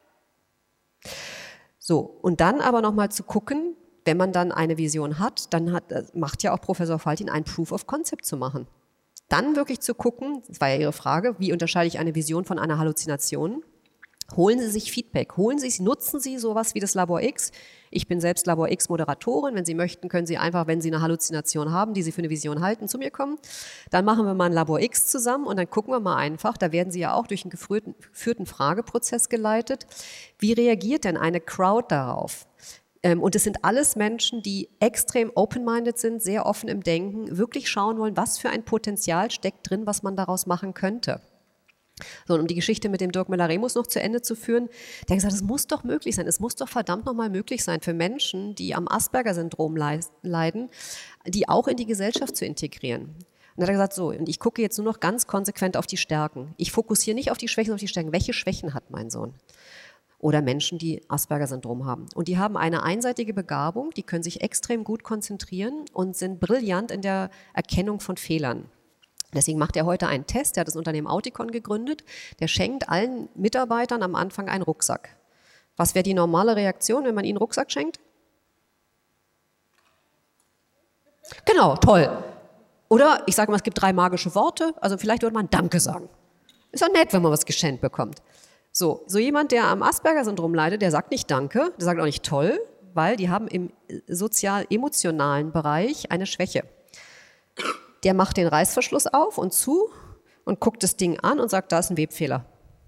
So, und dann aber nochmal zu gucken, wenn man dann eine Vision hat, dann macht ja auch Professor Faltin ein Proof of Concept zu machen. Dann wirklich zu gucken, das war ja Ihre Frage, wie unterscheide ich eine Vision von einer Halluzination? Holen Sie sich Feedback, nutzen Sie sowas wie das Labor X. Ich bin selbst Labor X Moderatorin. Wenn Sie möchten, können Sie einfach, wenn Sie eine Halluzination haben, die Sie für eine Vision halten, zu mir kommen. Dann machen wir mal ein Labor X zusammen und dann gucken wir mal einfach, da werden Sie ja auch durch einen geführten Frageprozess geleitet. Wie reagiert denn eine Crowd darauf? Und es sind alles Menschen, die extrem open-minded sind, sehr offen im Denken, wirklich schauen wollen, was für ein Potenzial steckt drin, was man daraus machen könnte. So, und um die Geschichte mit dem Dirk Müller-Remus noch zu Ende zu führen, der hat gesagt, es muss doch möglich sein, es muss doch verdammt nochmal möglich sein für Menschen, die am Asperger-Syndrom leiden, die auch in die Gesellschaft zu integrieren. Und dann hat er gesagt, so, und ich gucke jetzt nur noch ganz konsequent auf die Stärken. Ich fokussiere nicht auf die Schwächen, sondern auf die Stärken. Welche Schwächen hat mein Sohn? Oder Menschen, die Asperger-Syndrom haben. Und die haben eine einseitige Begabung, die können sich extrem gut konzentrieren und sind brillant in der Erkennung von Fehlern. Deswegen macht er heute einen Test, er hat das Unternehmen Auticon gegründet, der schenkt allen Mitarbeitern am Anfang einen Rucksack. Was wäre die normale Reaktion, wenn man ihnen einen Rucksack schenkt? Genau, toll. Oder ich sage mal, es gibt 3 magische Worte, also vielleicht würde man Danke sagen. Ist doch nett, wenn man was geschenkt bekommt. So jemand, der am Asperger-Syndrom leidet, der sagt nicht Danke, der sagt auch nicht toll, weil die haben im sozial-emotionalen Bereich eine Schwäche. Der macht den Reißverschluss auf und zu und guckt das Ding an und sagt, da ist ein Webfehler.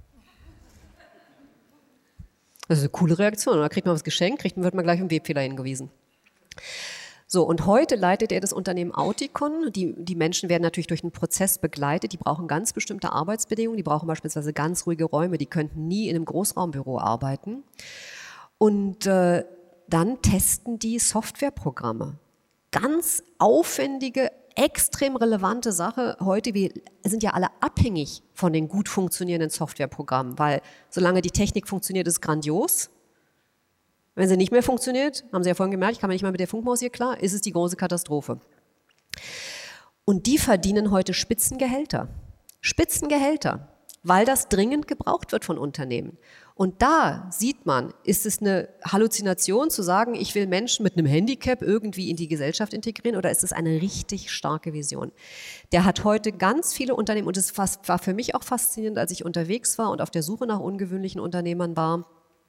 Das ist eine coole Reaktion. Da kriegt man was geschenkt, wird man gleich auf einen Webfehler hingewiesen. So, und heute leitet er das Unternehmen Auticon. Die Menschen werden natürlich durch einen Prozess begleitet. Die brauchen ganz bestimmte Arbeitsbedingungen. Die brauchen beispielsweise ganz ruhige Räume. Die könnten nie in einem Großraumbüro arbeiten. Und dann testen die Softwareprogramme. Ganz aufwendige, extrem relevante Sache. Heute, wir sind ja alle abhängig von den gut funktionierenden Softwareprogrammen, weil solange die Technik funktioniert, ist es grandios. Wenn sie nicht mehr funktioniert, haben Sie ja vorhin gemerkt, ich kam nicht mal mit der Funkmaus hier klar, ist es die große Katastrophe. Und die verdienen heute Spitzengehälter. Spitzengehälter, weil das dringend gebraucht wird von Unternehmen. Und da sieht man, ist es eine Halluzination zu sagen, ich will Menschen mit einem Handicap irgendwie in die Gesellschaft integrieren, oder ist es eine richtig starke Vision? Der hat heute ganz viele Unternehmen, und es war für mich auch faszinierend, als ich unterwegs war und auf der Suche nach ungewöhnlichen Unternehmern war.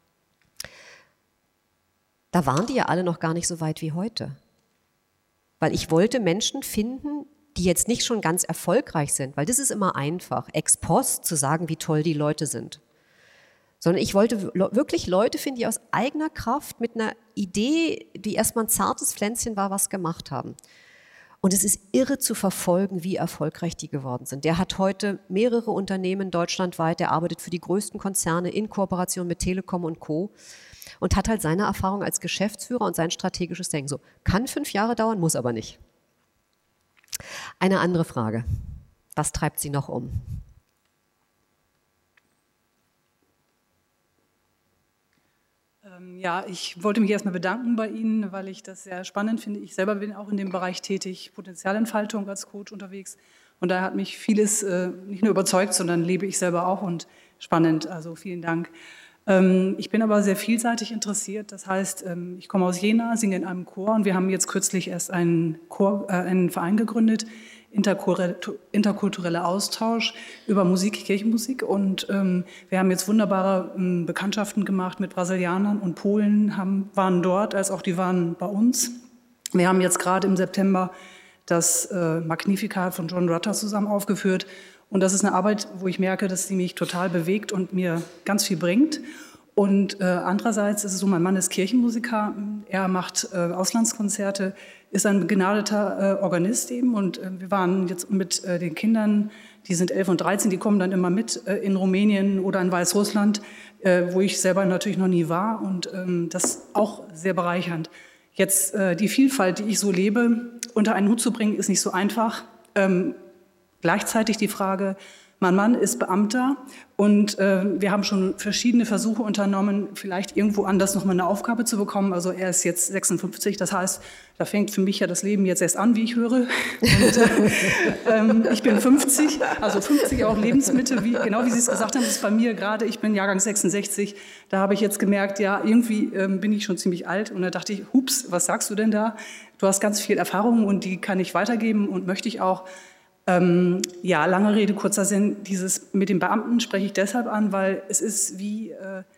Da waren die ja alle noch gar nicht so weit wie heute. Weil ich wollte Menschen finden, die jetzt nicht schon ganz erfolgreich sind, weil das ist immer einfach, ex post zu sagen, wie toll die Leute sind. sondern ich wollte wirklich Leute finden, die aus eigener Kraft mit einer Idee, die erstmal ein zartes Pflänzchen war, was gemacht haben. Und es ist irre zu verfolgen, wie erfolgreich die geworden sind. Der hat heute mehrere Unternehmen deutschlandweit, der arbeitet für die größten Konzerne in Kooperation mit Telekom und Co. und hat halt seine Erfahrung als Geschäftsführer und sein strategisches Denken. So, kann 5 Jahre dauern, muss aber nicht. Eine andere Frage. Was treibt Sie noch um? Ja, ich wollte mich erstmal bedanken bei Ihnen, weil ich das sehr spannend finde. Ich selber bin auch in dem Bereich tätig, Potenzialentfaltung als Coach unterwegs. Und da hat mich vieles nicht nur überzeugt, sondern lebe ich selber auch und spannend. Also vielen Dank. Ich bin aber sehr vielseitig interessiert. Das heißt, ich komme aus Jena, singe in einem Chor und wir haben jetzt kürzlich erst einen Verein gegründet, interkultureller Austausch über Musik, Kirchenmusik. Und wir haben jetzt wunderbare Bekanntschaften gemacht mit Brasilianern und Polen, waren dort, als auch die waren bei uns. Wir haben jetzt gerade im September das Magnificat von John Rutter zusammen aufgeführt. Und das ist eine Arbeit, wo ich merke, dass sie mich total bewegt und mir ganz viel bringt. Und andererseits ist es so, mein Mann ist Kirchenmusiker, er macht Auslandskonzerte, ist ein begnadeter Organist eben. Und wir waren jetzt mit den Kindern, die sind 11 und 13, die kommen dann immer mit in Rumänien oder in Weißrussland, wo ich selber natürlich noch nie war. Und das ist auch sehr bereichernd. Jetzt die Vielfalt, die ich so lebe, unter einen Hut zu bringen, ist nicht so einfach. Gleichzeitig die Frage, mein Mann ist Beamter und wir haben schon verschiedene Versuche unternommen, vielleicht irgendwo anders nochmal eine Aufgabe zu bekommen. Also er ist jetzt 56, das heißt, da fängt für mich ja das Leben jetzt erst an, wie ich höre. Und, ich bin 50, also 50 auch Lebensmitte, genau wie Sie es gesagt haben, das ist bei mir gerade, ich bin Jahrgang 66, da habe ich jetzt gemerkt, ja, irgendwie bin ich schon ziemlich alt und da dachte ich, hups, was sagst du denn da? Du hast ganz viel Erfahrung und die kann ich weitergeben und möchte ich auch. Ja, lange Rede, kurzer Sinn. Dieses mit dem Beamten spreche ich deshalb an, weil es ist wie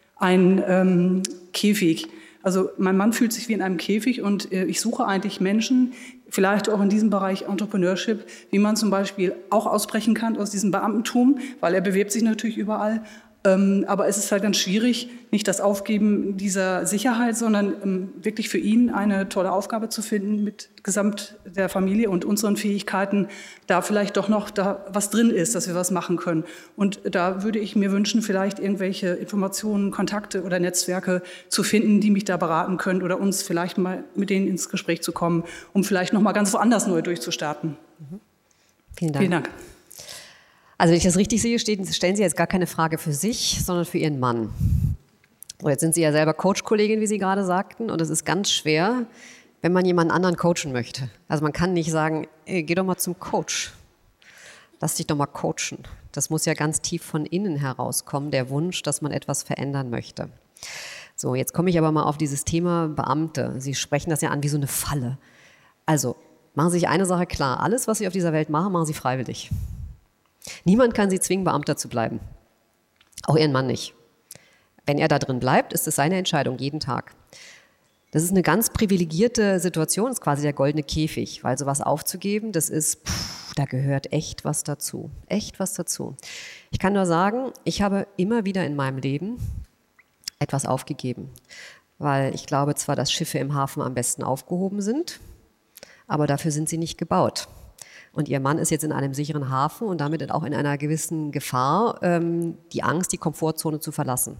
ein Käfig. Also mein Mann fühlt sich wie in einem Käfig und ich suche eigentlich Menschen, vielleicht auch in diesem Bereich Entrepreneurship, wie man zum Beispiel auch ausbrechen kann aus diesem Beamtentum, weil er bewirbt sich natürlich überall. Aber es ist halt ganz schwierig, nicht das Aufgeben dieser Sicherheit, sondern wirklich für ihn eine tolle Aufgabe zu finden mit gesamt der Familie und unseren Fähigkeiten, da vielleicht doch noch da was drin ist, dass wir was machen können. Und da würde ich mir wünschen, vielleicht irgendwelche Informationen, Kontakte oder Netzwerke zu finden, die mich da beraten können oder uns vielleicht mal mit denen ins Gespräch zu kommen, um vielleicht noch mal ganz woanders neu durchzustarten. Vielen Dank. Vielen Dank. Also wenn ich das richtig sehe, stellen Sie jetzt gar keine Frage für sich, sondern für Ihren Mann. Und jetzt sind Sie ja selber Coach-Kollegin, wie Sie gerade sagten, und es ist ganz schwer, wenn man jemanden anderen coachen möchte. Also man kann nicht sagen, hey, geh doch mal zum Coach, lass dich doch mal coachen. Das muss ja ganz tief von innen herauskommen, der Wunsch, dass man etwas verändern möchte. So, jetzt komme ich aber mal auf dieses Thema Beamte. Sie sprechen das ja an wie so eine Falle. Also machen Sie sich eine Sache klar, alles, was Sie auf dieser Welt machen, machen Sie freiwillig. Niemand kann Sie zwingen, Beamter zu bleiben. Auch Ihren Mann nicht. Wenn er da drin bleibt, ist es seine Entscheidung, jeden Tag. Das ist eine ganz privilegierte Situation, das ist quasi der goldene Käfig, weil sowas aufzugeben, das ist, da gehört echt was dazu. Echt was dazu. Ich kann nur sagen, ich habe immer wieder in meinem Leben etwas aufgegeben, weil ich glaube zwar, dass Schiffe im Hafen am besten aufgehoben sind, aber dafür sind sie nicht gebaut. Und Ihr Mann ist jetzt in einem sicheren Hafen und damit auch in einer gewissen Gefahr, die Angst, die Komfortzone zu verlassen.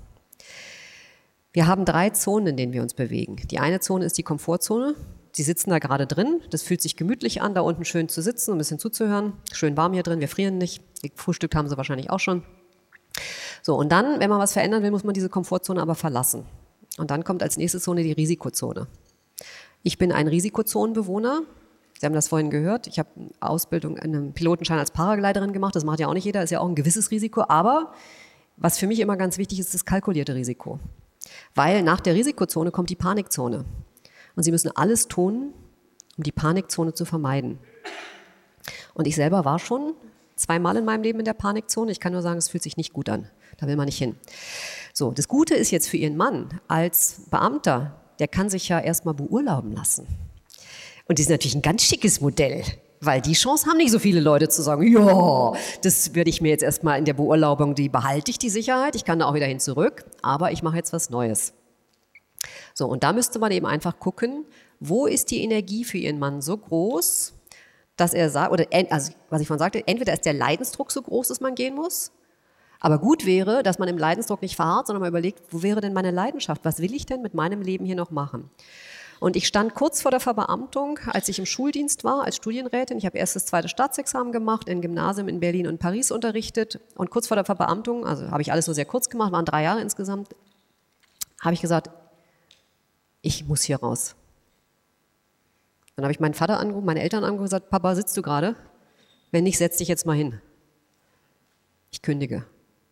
Wir haben 3 Zonen, in denen wir uns bewegen. Die eine Zone ist die Komfortzone. Sie sitzen da gerade drin. Das fühlt sich gemütlich an, da unten schön zu sitzen und ein bisschen zuzuhören. Schön warm hier drin, wir frieren nicht. Gefrühstückt haben Sie wahrscheinlich auch schon. So, und dann, wenn man was verändern will, muss man diese Komfortzone aber verlassen. Und dann kommt als nächste Zone die Risikozone. Ich bin ein Risikozonenbewohner. Sie haben das vorhin gehört. Ich habe eine Ausbildung, einen Pilotenschein als Paragliderin gemacht. Das macht ja auch nicht jeder, ist ja auch ein gewisses Risiko. Aber was für mich immer ganz wichtig ist, das kalkulierte Risiko. Weil nach der Risikozone kommt die Panikzone. Und Sie müssen alles tun, um die Panikzone zu vermeiden. Und ich selber war schon 2-mal in meinem Leben in der Panikzone. Ich kann nur sagen, es fühlt sich nicht gut an. Da will man nicht hin. So, das Gute ist jetzt für Ihren Mann als Beamter, der kann sich ja erstmal beurlauben lassen. Und das ist natürlich ein ganz schickes Modell, Weil die Chance haben nicht so viele Leute zu sagen, ja, das werde ich mir jetzt erstmal in der Beurlaubung, die behalte ich die Sicherheit, ich kann da auch wieder hin zurück, aber ich mache jetzt was Neues. So, und da müsste man eben einfach gucken, wo ist die Energie für Ihren Mann so groß, dass er sagt, oder also, was ich vorhin sagte, entweder ist der Leidensdruck so groß, dass man gehen muss, aber gut wäre, dass man im Leidensdruck nicht verharrt, sondern mal überlegt, wo wäre denn meine Leidenschaft, was will ich denn mit meinem Leben hier noch machen? Und ich stand kurz vor der Verbeamtung, als ich im Schuldienst war, als Studienrätin. Ich habe erst das zweite Staatsexamen gemacht, in Gymnasien in Berlin und Paris unterrichtet. Und kurz vor der Verbeamtung, also habe ich alles nur sehr kurz gemacht, waren 3 Jahre insgesamt, habe ich gesagt, ich muss hier raus. Dann habe ich meinen Vater angerufen, meine Eltern angerufen und gesagt, Papa, sitzt du gerade? Wenn nicht, setz dich jetzt mal hin. Ich kündige.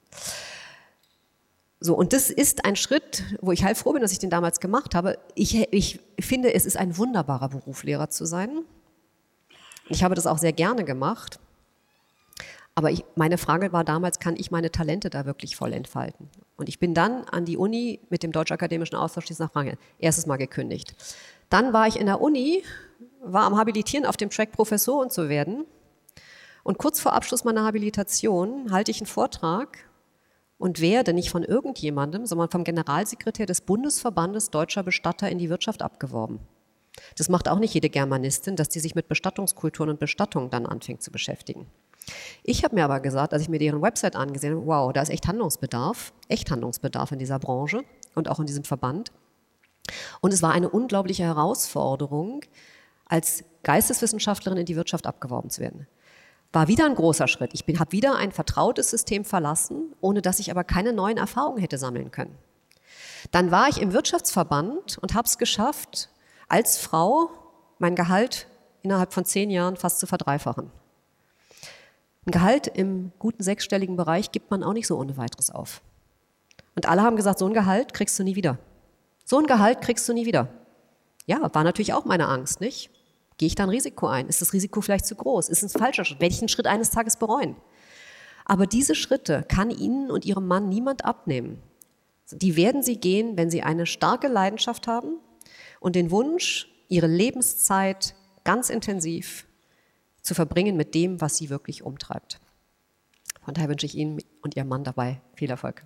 So, und das ist ein Schritt, wo ich heilfroh bin, dass ich den damals gemacht habe. Ich finde, es ist ein wunderbarer Beruf, Lehrer zu sein. Ich habe das auch sehr gerne gemacht. Aber meine Frage war damals, kann ich meine Talente da wirklich voll entfalten? Und ich bin dann an die Uni mit dem Deutsch-Akademischen Austausch nach Frankreich erstes Mal gekündigt. Dann war ich in der Uni, war am Habilitieren auf dem Track, Professorin zu werden. Und kurz vor Abschluss meiner Habilitation halte ich einen Vortrag und werde nicht von irgendjemandem, sondern vom Generalsekretär des Bundesverbandes Deutscher Bestatter in die Wirtschaft abgeworben. Das macht auch nicht jede Germanistin, dass die sich mit Bestattungskulturen und Bestattung dann anfängt zu beschäftigen. Ich habe mir aber gesagt, als ich mir deren Website angesehen habe, wow, da ist echt Handlungsbedarf in dieser Branche und auch in diesem Verband. Und es war eine unglaubliche Herausforderung, als Geisteswissenschaftlerin in die Wirtschaft abgeworben zu werden. War wieder ein großer Schritt. Ich habe wieder ein vertrautes System verlassen, ohne dass ich aber keine neuen Erfahrungen hätte sammeln können. Dann war ich im Wirtschaftsverband und habe es geschafft, als Frau mein Gehalt innerhalb von 10 Jahren fast zu verdreifachen. Ein Gehalt im guten 6-stelligen Bereich gibt man auch nicht so ohne weiteres auf. Und alle haben gesagt, so ein Gehalt kriegst du nie wieder. So ein Gehalt kriegst du nie wieder. Ja, war natürlich auch meine Angst, nicht? Gehe ich da ein Risiko ein? Ist das Risiko vielleicht zu groß? Ist es ein falscher Schritt? Werde ich einen Schritt eines Tages bereuen? Aber diese Schritte kann Ihnen und Ihrem Mann niemand abnehmen. Die werden Sie gehen, wenn Sie eine starke Leidenschaft haben und den Wunsch, Ihre Lebenszeit ganz intensiv zu verbringen mit dem, was Sie wirklich umtreibt. Von daher wünsche ich Ihnen und Ihrem Mann dabei viel Erfolg.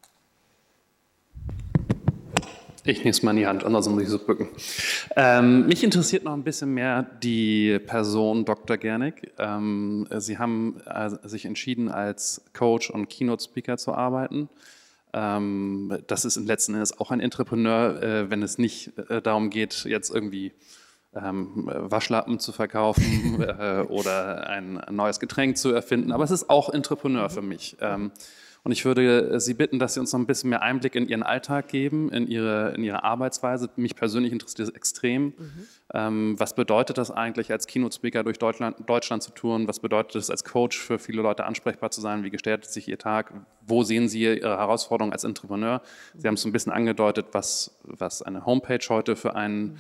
Ich nehme es mal in die Hand, ansonsten muss ich so bücken. Mich interessiert noch ein bisschen mehr die Person Dr. Gernig. Sie haben sich entschieden, als Coach und Keynote-Speaker zu arbeiten. Das ist im letzten Endes auch ein Entrepreneur, wenn es nicht darum geht, jetzt irgendwie Waschlappen zu verkaufen oder ein neues Getränk zu erfinden. Aber es ist auch Entrepreneur für mich. Und ich würde Sie bitten, dass Sie uns noch ein bisschen mehr Einblick in Ihren Alltag geben, in Ihre Arbeitsweise. Mich persönlich interessiert das extrem. Was bedeutet das eigentlich, als Keynote-Speaker durch Deutschland zu touren? Was bedeutet es, als Coach für viele Leute ansprechbar zu sein? Wie gestaltet sich Ihr Tag? Wo sehen Sie Ihre Herausforderungen als Entrepreneur? Sie haben es so ein bisschen angedeutet, was eine Homepage heute für einen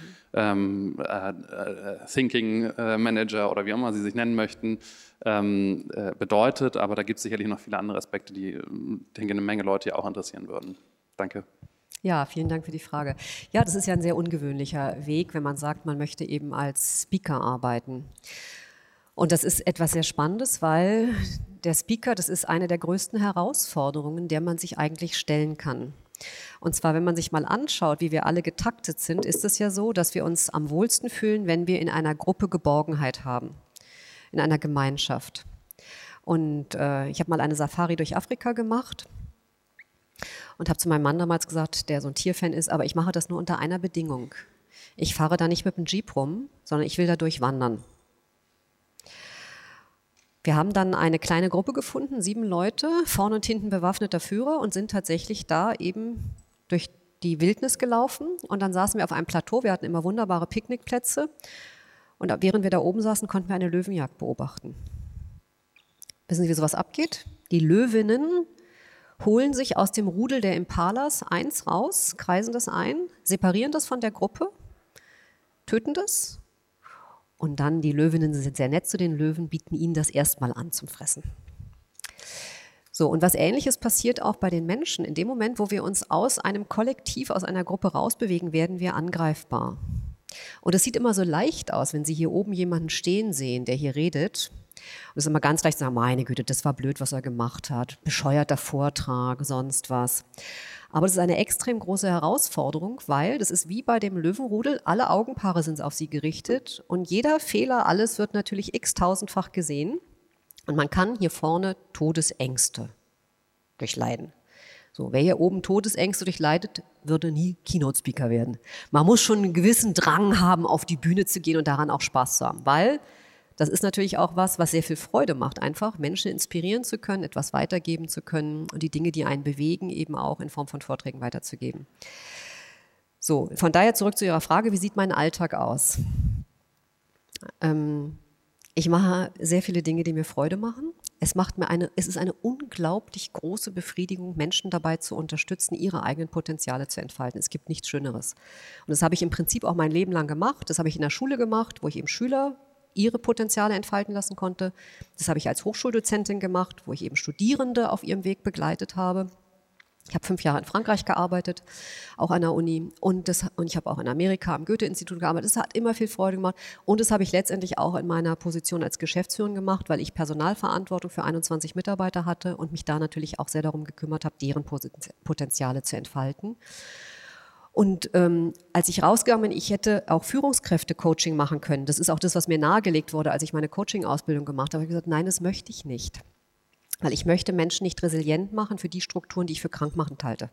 Thinking Manager oder wie auch immer Sie sich nennen möchten, bedeutet. Aber da gibt es sicherlich noch viele andere Aspekte, die, denke, eine Menge Leute ja auch interessieren würden. Danke. Ja, vielen Dank für die Frage. Ja, das ist ja ein sehr ungewöhnlicher Weg, wenn man sagt, man möchte eben als Speaker arbeiten. Und das ist etwas sehr Spannendes, weil der Speaker, das ist eine der größten Herausforderungen, der man sich eigentlich stellen kann. Und zwar, wenn man sich mal anschaut, wie wir alle getaktet sind, ist es ja so, dass wir uns am wohlsten fühlen, wenn wir in einer Gruppe Geborgenheit haben, in einer Gemeinschaft. Und ich habe mal eine Safari durch Afrika gemacht und habe zu meinem Mann damals gesagt, der so ein Tierfan ist, aber ich mache das nur unter einer Bedingung. Ich fahre da nicht mit dem Jeep rum, sondern ich will da durchwandern. Wir haben dann eine kleine Gruppe gefunden, 7 Leute, vorne und hinten bewaffneter Führer und sind tatsächlich da eben durch die Wildnis gelaufen. Und dann saßen wir auf einem Plateau, wir hatten immer wunderbare Picknickplätze. Und während wir da oben saßen, konnten wir eine Löwenjagd beobachten. Wissen Sie, wie sowas abgeht? Die Löwinnen holen sich aus dem Rudel der Impalas eins raus, kreisen das ein, separieren das von der Gruppe, töten das und dann, die Löwinnen sind sehr nett zu den Löwen, bieten ihnen das erstmal an zum Fressen. So, und was Ähnliches passiert auch bei den Menschen. In dem Moment, wo wir uns aus einem Kollektiv, aus einer Gruppe rausbewegen, werden wir angreifbar. Und es sieht immer so leicht aus, wenn Sie hier oben jemanden stehen sehen, der hier redet. Und es ist immer ganz leicht zu sagen, meine Güte, das war blöd, was er gemacht hat. Bescheuerter Vortrag, sonst was. Aber das ist eine extrem große Herausforderung, weil das ist wie bei dem Löwenrudel, alle Augenpaare sind auf Sie gerichtet und jeder Fehler, alles wird natürlich x-tausendfach gesehen. Und man kann hier vorne Todesängste durchleiden. So, wer hier oben Todesängste durchleidet, würde nie Keynote-Speaker werden. Man muss schon einen gewissen Drang haben, auf die Bühne zu gehen und daran auch Spaß zu haben, weil das ist natürlich auch was sehr viel Freude macht, einfach Menschen inspirieren zu können, etwas weitergeben zu können und die Dinge, die einen bewegen, eben auch in Form von Vorträgen weiterzugeben. So, von daher zurück zu Ihrer Frage, wie sieht mein Alltag aus? Ich mache sehr viele Dinge, die mir Freude machen. Es ist eine unglaublich große Befriedigung, Menschen dabei zu unterstützen, ihre eigenen Potenziale zu entfalten. Es gibt nichts Schöneres. Und das habe ich im Prinzip auch mein Leben lang gemacht. Das habe ich in der Schule gemacht, wo ich eben Schüler ihre Potenziale entfalten lassen konnte. Das habe ich als Hochschuldozentin gemacht, wo ich eben Studierende auf ihrem Weg begleitet habe. Ich habe 5 Jahre in Frankreich gearbeitet, auch an der Uni. Und ich habe auch in Amerika am Goethe-Institut gearbeitet. Das hat immer viel Freude gemacht. Und das habe ich letztendlich auch in meiner Position als Geschäftsführerin gemacht, weil ich Personalverantwortung für 21 Mitarbeiter hatte und mich da natürlich auch sehr darum gekümmert habe, deren Potenziale zu entfalten. Und als ich rausgegangen bin, ich hätte auch Führungskräfte-Coaching machen können. Das ist auch das, was mir nahegelegt wurde, als ich meine Coaching-Ausbildung gemacht habe. Ich habe gesagt, nein, das möchte ich nicht. Weil ich möchte Menschen nicht resilient machen für die Strukturen, die ich für krankmachend halte.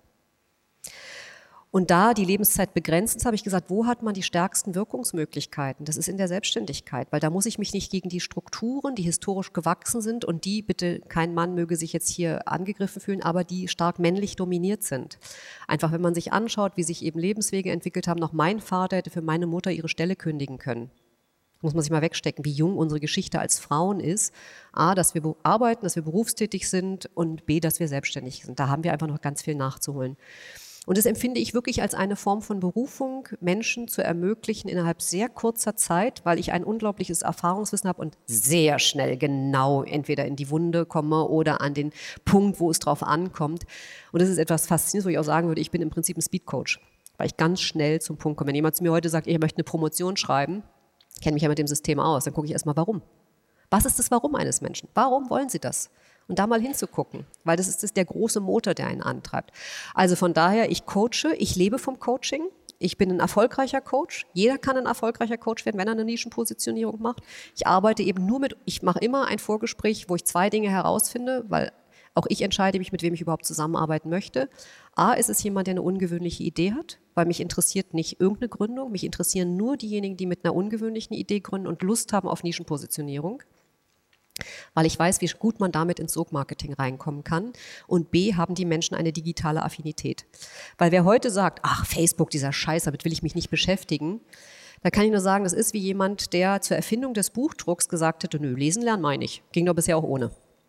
Und da die Lebenszeit begrenzt ist, habe ich gesagt, wo hat man die stärksten Wirkungsmöglichkeiten? Das ist in der Selbstständigkeit, weil da muss ich mich nicht gegen die Strukturen, die historisch gewachsen sind und die, bitte kein Mann möge sich jetzt hier angegriffen fühlen, aber die stark männlich dominiert sind. Einfach wenn man sich anschaut, wie sich eben Lebenswege entwickelt haben, noch mein Vater hätte für meine Mutter ihre Stelle kündigen können. Muss man sich mal wegstecken, wie jung unsere Geschichte als Frauen ist. A, dass wir arbeiten, dass wir berufstätig sind und B, dass wir selbstständig sind. Da haben wir einfach noch ganz viel nachzuholen. Und das empfinde ich wirklich als eine Form von Berufung, Menschen zu ermöglichen innerhalb sehr kurzer Zeit, weil ich ein unglaubliches Erfahrungswissen habe und sehr schnell genau entweder in die Wunde komme oder an den Punkt, wo es drauf ankommt. Und das ist etwas Faszinierendes, wo ich auch sagen würde, ich bin im Prinzip ein Speedcoach, weil ich ganz schnell zum Punkt komme. Wenn jemand zu mir heute sagt, ich möchte eine Promotion schreiben, kenne mich ja mit dem System aus, dann gucke ich erstmal, warum. Was ist das Warum eines Menschen? Warum wollen sie das? Und da mal hinzugucken, weil das ist der große Motor, der einen antreibt. Also von daher, ich coache, ich lebe vom Coaching. Ich bin ein erfolgreicher Coach. Jeder kann ein erfolgreicher Coach werden, wenn er eine Nischenpositionierung macht. Ich arbeite eben ich mache immer ein Vorgespräch, wo ich 2 Dinge herausfinde, weil auch ich entscheide mich, mit wem ich überhaupt zusammenarbeiten möchte. A, ist es jemand, der eine ungewöhnliche Idee hat, weil mich interessiert nicht irgendeine Gründung, mich interessieren nur diejenigen, die mit einer ungewöhnlichen Idee gründen und Lust haben auf Nischenpositionierung, weil ich weiß, wie gut man damit ins Sog-Marketing reinkommen kann. Und B, haben die Menschen eine digitale Affinität. Weil wer heute sagt, ach, Facebook, dieser Scheiß, damit will ich mich nicht beschäftigen, da kann ich nur sagen, das ist wie jemand, der zur Erfindung des Buchdrucks gesagt hätte, nö, lesen lernen meine ich. Ging doch bisher auch ohne.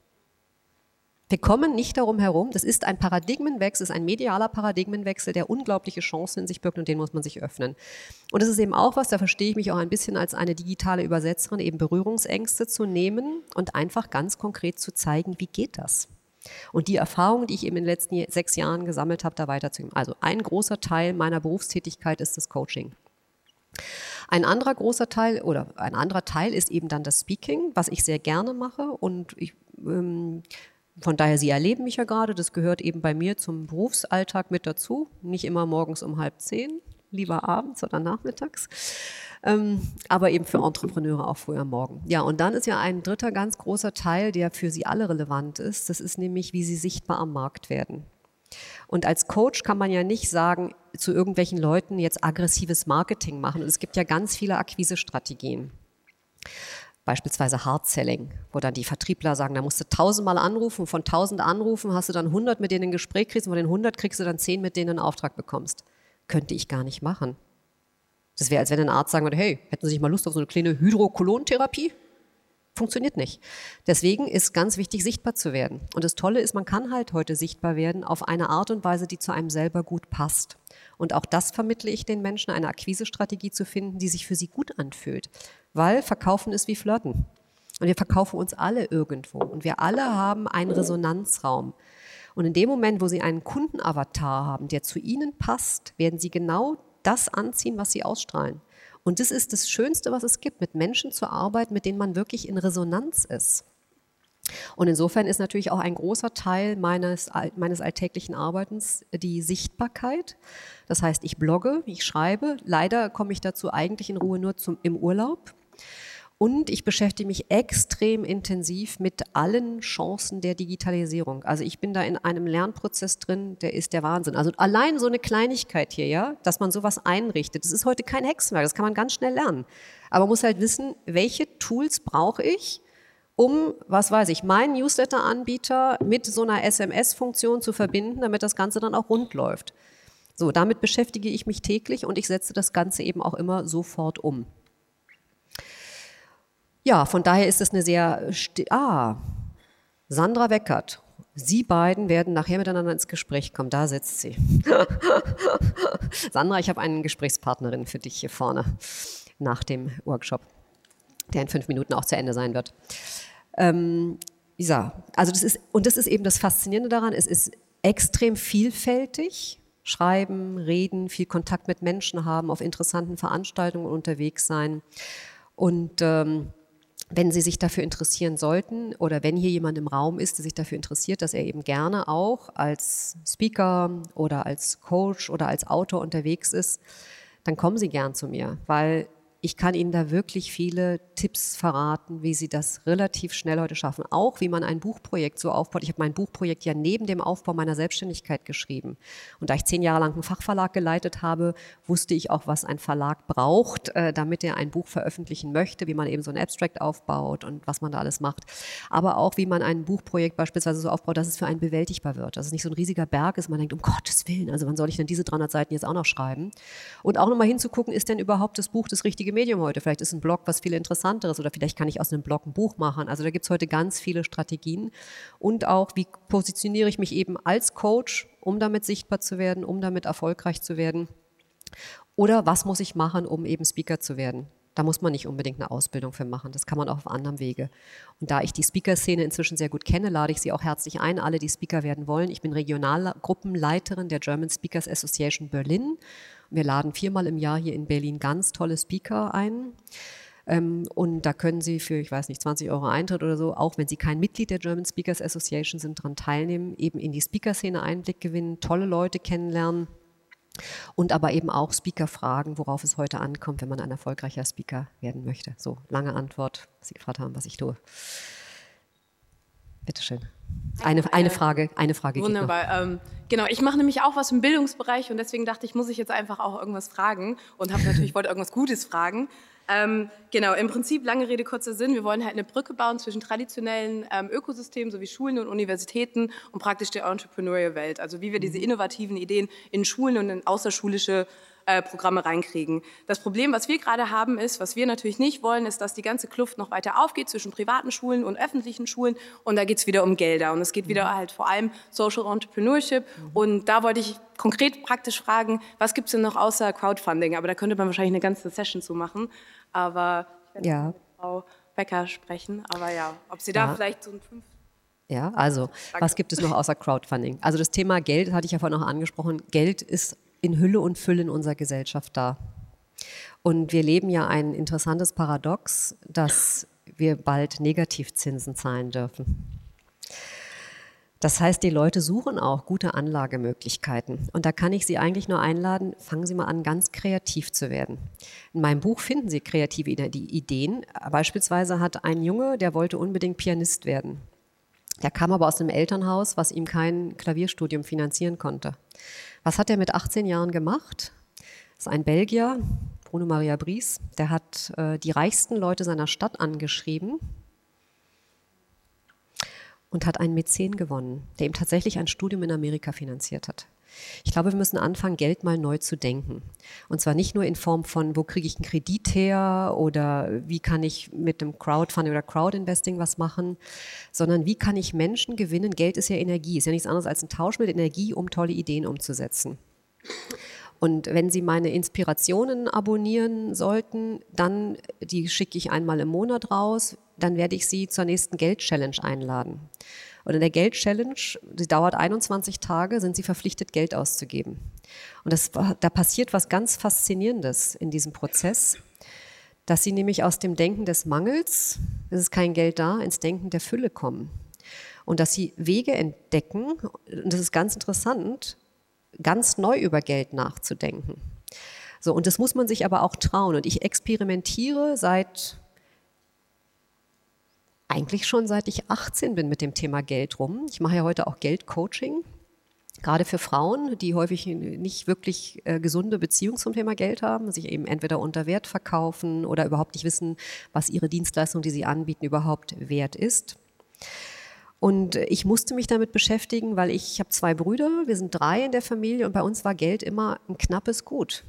Wir kommen nicht darum herum, das ist ein Paradigmenwechsel, ist ein medialer Paradigmenwechsel, der unglaubliche Chancen in sich birgt und den muss man sich öffnen. Und es ist eben auch was, da verstehe ich mich auch ein bisschen als eine digitale Übersetzerin, eben Berührungsängste zu nehmen und einfach ganz konkret zu zeigen, wie geht das? Und die Erfahrungen, die ich eben in den letzten 6 Jahren gesammelt habe, da weiterzugeben. Also ein großer Teil meiner Berufstätigkeit ist das Coaching. Ein anderer großer Teil oder ein anderer Teil ist eben dann das Speaking, was ich sehr gerne mache und von daher, Sie erleben mich ja gerade, das gehört eben bei mir zum Berufsalltag mit dazu. Nicht immer morgens um 9:30, lieber abends oder nachmittags, aber eben für Entrepreneure auch früh am Morgen. Ja, und dann ist ja ein dritter ganz großer Teil, der für Sie alle relevant ist. Das ist nämlich, wie Sie sichtbar am Markt werden. Und als Coach kann man ja nicht sagen, zu irgendwelchen Leuten jetzt aggressives Marketing machen. Und es gibt ja ganz viele Akquisestrategien. Beispielsweise Hard Selling, wo dann die Vertriebler sagen, da musst du 1000-mal anrufen, von 1000 Anrufen hast du dann 100, mit denen ein Gespräch kriegst, und von den 100 kriegst du dann 10, mit denen du einen Auftrag bekommst. Könnte ich gar nicht machen. Das wäre, als wenn ein Arzt sagen würde, hey, hätten Sie nicht mal Lust auf so eine kleine Hydrokolontherapie? Funktioniert nicht. Deswegen ist ganz wichtig, sichtbar zu werden. Und das Tolle ist, man kann halt heute sichtbar werden auf eine Art und Weise, die zu einem selber gut passt. Und auch das vermittle ich den Menschen, eine Akquisestrategie zu finden, die sich für sie gut anfühlt. Weil Verkaufen ist wie Flirten. Und wir verkaufen uns alle irgendwo. Und wir alle haben einen Resonanzraum. Und in dem Moment, wo Sie einen Kundenavatar haben, der zu Ihnen passt, werden Sie genau das anziehen, was Sie ausstrahlen. Und das ist das Schönste, was es gibt, mit Menschen zu arbeiten, mit denen man wirklich in Resonanz ist. Und insofern ist natürlich auch ein großer Teil meines alltäglichen Arbeitens die Sichtbarkeit. Das heißt, ich blogge, ich schreibe. Leider komme ich dazu eigentlich in Ruhe nur im Urlaub. Und ich beschäftige mich extrem intensiv mit allen Chancen der Digitalisierung. Also ich bin da in einem Lernprozess drin, der ist der Wahnsinn. Also allein so eine Kleinigkeit hier, ja, dass man sowas einrichtet, das ist heute kein Hexenwerk, das kann man ganz schnell lernen. Aber man muss halt wissen, welche Tools brauche ich, um, was weiß ich, meinen Newsletter-Anbieter mit so einer SMS-Funktion zu verbinden, damit das Ganze dann auch rund läuft. So, damit beschäftige ich mich täglich und ich setze das Ganze eben auch immer sofort um. Ja, von daher ist es eine sehr... Sandra Weckert. Sie beiden werden nachher miteinander ins Gespräch kommen. Da sitzt sie. Sandra, ich habe eine Gesprächspartnerin für dich hier vorne nach dem Workshop, der in 5 Minuten auch zu Ende sein wird. Ja, also das ist eben das Faszinierende daran. Es ist extrem vielfältig. Schreiben, reden, viel Kontakt mit Menschen haben, auf interessanten Veranstaltungen unterwegs sein. Und wenn Sie sich dafür interessieren sollten oder wenn hier jemand im Raum ist, der sich dafür interessiert, dass er eben gerne auch als Speaker oder als Coach oder als Autor unterwegs ist, dann kommen Sie gern zu mir, weil ich kann Ihnen da wirklich viele Tipps verraten, wie Sie das relativ schnell heute schaffen. Auch wie man ein Buchprojekt so aufbaut. Ich habe mein Buchprojekt ja neben dem Aufbau meiner Selbstständigkeit geschrieben. Und da ich 10 Jahre lang einen Fachverlag geleitet habe, wusste ich auch, was ein Verlag braucht, damit er ein Buch veröffentlichen möchte, wie man eben so ein Abstract aufbaut und was man da alles macht. Aber auch, wie man ein Buchprojekt beispielsweise so aufbaut, dass es für einen bewältigbar wird. Dass es nicht so ein riesiger Berg ist, man denkt, um Gottes Willen, also wann soll ich denn diese 300 Seiten jetzt auch noch schreiben? Und auch nochmal hinzugucken, ist denn überhaupt das Buch das richtige Medium heute? Vielleicht ist ein Blog was viel Interessanteres oder vielleicht kann ich aus einem Blog ein Buch machen. Also da gibt es heute ganz viele Strategien. Und auch, wie positioniere ich mich eben als Coach, um damit sichtbar zu werden, um damit erfolgreich zu werden? Oder was muss ich machen, um eben Speaker zu werden? Da muss man nicht unbedingt eine Ausbildung für machen. Das kann man auch auf anderem Wege. Und da ich die Speaker-Szene inzwischen sehr gut kenne, lade ich Sie auch herzlich ein, alle, die Speaker werden wollen. Ich bin Regionalgruppenleiterin der German Speakers Association Berlin. Wir laden 4-mal im Jahr hier in Berlin ganz tolle Speaker ein. Und da können Sie für, ich weiß nicht, 20 € Eintritt oder so, auch wenn Sie kein Mitglied der German Speakers Association sind, daran teilnehmen, eben in die Speaker-Szene Einblick gewinnen, tolle Leute kennenlernen und aber eben auch Speaker fragen, worauf es heute ankommt, wenn man ein erfolgreicher Speaker werden möchte. So, lange Antwort, was Sie gefragt haben, was ich tue. Bitte schön. Eine Frage. Wunderbar. Genau, ich mache nämlich auch was im Bildungsbereich und deswegen dachte ich, muss ich jetzt einfach auch irgendwas fragen und wollte irgendwas Gutes fragen. Genau, im Prinzip, lange Rede, kurzer Sinn, wir wollen halt eine Brücke bauen zwischen traditionellen Ökosystemen sowie Schulen und Universitäten und praktisch der Entrepreneurial-Welt. Also wie wir diese innovativen Ideen in Schulen und in außerschulische Programme reinkriegen. Das Problem, was wir gerade haben, ist, was wir natürlich nicht wollen, ist, dass die ganze Kluft noch weiter aufgeht zwischen privaten Schulen und öffentlichen Schulen und da geht es wieder um Gelder und es geht wieder halt vor allem Social Entrepreneurship und da wollte ich konkret praktisch fragen, was gibt es denn noch außer Crowdfunding? Aber da könnte man wahrscheinlich eine ganze Session zu machen, aber ich werde mit Frau Becker sprechen, aber ja, ob Sie da vielleicht so ein 5... Ja, also, was gibt es noch außer Crowdfunding? Also das Thema Geld, hatte ich ja vorhin noch angesprochen, Geld ist in Hülle und Fülle in unserer Gesellschaft da. Und wir leben ja ein interessantes Paradox, dass wir bald Negativzinsen zahlen dürfen. Das heißt, die Leute suchen auch gute Anlagemöglichkeiten. Und da kann ich Sie eigentlich nur einladen, fangen Sie mal an, ganz kreativ zu werden. In meinem Buch finden Sie kreative Ideen. Beispielsweise hat ein Junge, der wollte unbedingt Pianist werden. Der kam aber aus einem Elternhaus, was ihm kein Klavierstudium finanzieren konnte. Was hat er mit 18 Jahren gemacht? Das ist ein Belgier, Bruno Maria Bries, der hat die reichsten Leute seiner Stadt angeschrieben und hat einen Mäzen gewonnen, der ihm tatsächlich ein Studium in Amerika finanziert hat. Ich glaube, wir müssen anfangen, Geld mal neu zu denken. Und zwar nicht nur in Form von, wo kriege ich einen Kredit her oder wie kann ich mit dem Crowdfunding oder Crowdinvesting was machen, sondern wie kann ich Menschen gewinnen? Geld ist ja Energie, ist ja nichts anderes als ein Tauschmittel Energie, um tolle Ideen umzusetzen. Und wenn Sie meine Inspirationen abonnieren sollten, dann, die schicke ich einmal im Monat raus, dann werde ich Sie zur nächsten Geld-Challenge einladen. Und in der Geld-Challenge, die dauert 21 Tage, sind Sie verpflichtet, Geld auszugeben. Und da passiert was ganz Faszinierendes in diesem Prozess. dass sie nämlich aus dem Denken des Mangels, es ist kein Geld da, ins Denken der Fülle kommen. Und dass sie Wege entdecken, und das ist ganz interessant, ganz neu über Geld nachzudenken. So, und das muss man sich aber auch trauen. Und ich experimentiere eigentlich schon seit ich 18 bin mit dem Thema Geld rum. Ich mache ja heute auch Geldcoaching, gerade für Frauen, die häufig nicht wirklich gesunde Beziehungen zum Thema Geld haben, sich eben entweder unter Wert verkaufen oder überhaupt nicht wissen, was ihre Dienstleistung, die sie anbieten, überhaupt wert ist. Und ich musste mich damit beschäftigen, weil ich habe 2 Brüder, wir sind 3 in der Familie und bei uns war Geld immer ein knappes Gut.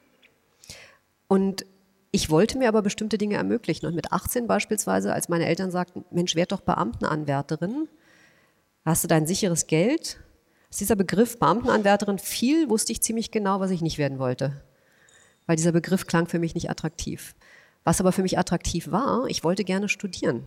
Und ich wollte mir aber bestimmte Dinge ermöglichen. Und mit 18 beispielsweise, als meine Eltern sagten, Mensch, werd doch Beamtenanwärterin, hast du dein sicheres Geld? Als dieser Begriff Beamtenanwärterin fiel, wusste ich ziemlich genau, was ich nicht werden wollte. Weil dieser Begriff klang für mich nicht attraktiv. Was aber für mich attraktiv war, ich wollte gerne studieren.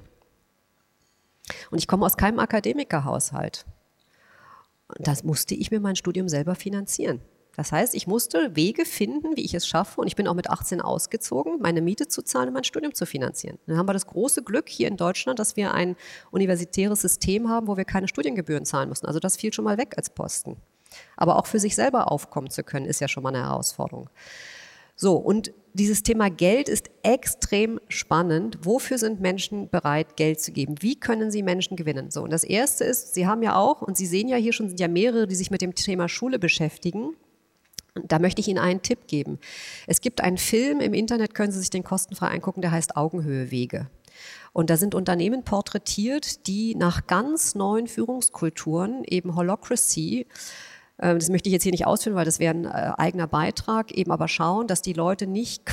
Und ich komme aus keinem Akademikerhaushalt. Und das musste ich mir mein Studium selber finanzieren. Das heißt, ich musste Wege finden, wie ich es schaffe, und ich bin auch mit 18 ausgezogen, meine Miete zu zahlen und mein Studium zu finanzieren. Dann haben wir das große Glück hier in Deutschland, dass wir ein universitäres System haben, wo wir keine Studiengebühren zahlen müssen. Also das fiel schon mal weg als Posten. Aber auch für sich selber aufkommen zu können, ist ja schon mal eine Herausforderung. So, und dieses Thema Geld ist extrem spannend. Wofür sind Menschen bereit, Geld zu geben? Wie können sie Menschen gewinnen? So, und das Erste ist, Sie haben ja auch, und Sie sehen ja hier schon, sind ja mehrere, die sich mit dem Thema Schule beschäftigen. Da möchte ich Ihnen einen Tipp geben. Es gibt einen Film, im Internet können Sie sich den kostenfrei angucken, der heißt Augenhöhe-Wege. Und da sind Unternehmen porträtiert, die nach ganz neuen Führungskulturen, eben Holacracy, das möchte ich jetzt hier nicht ausführen, weil das wäre ein eigener Beitrag, eben aber schauen, dass die Leute nicht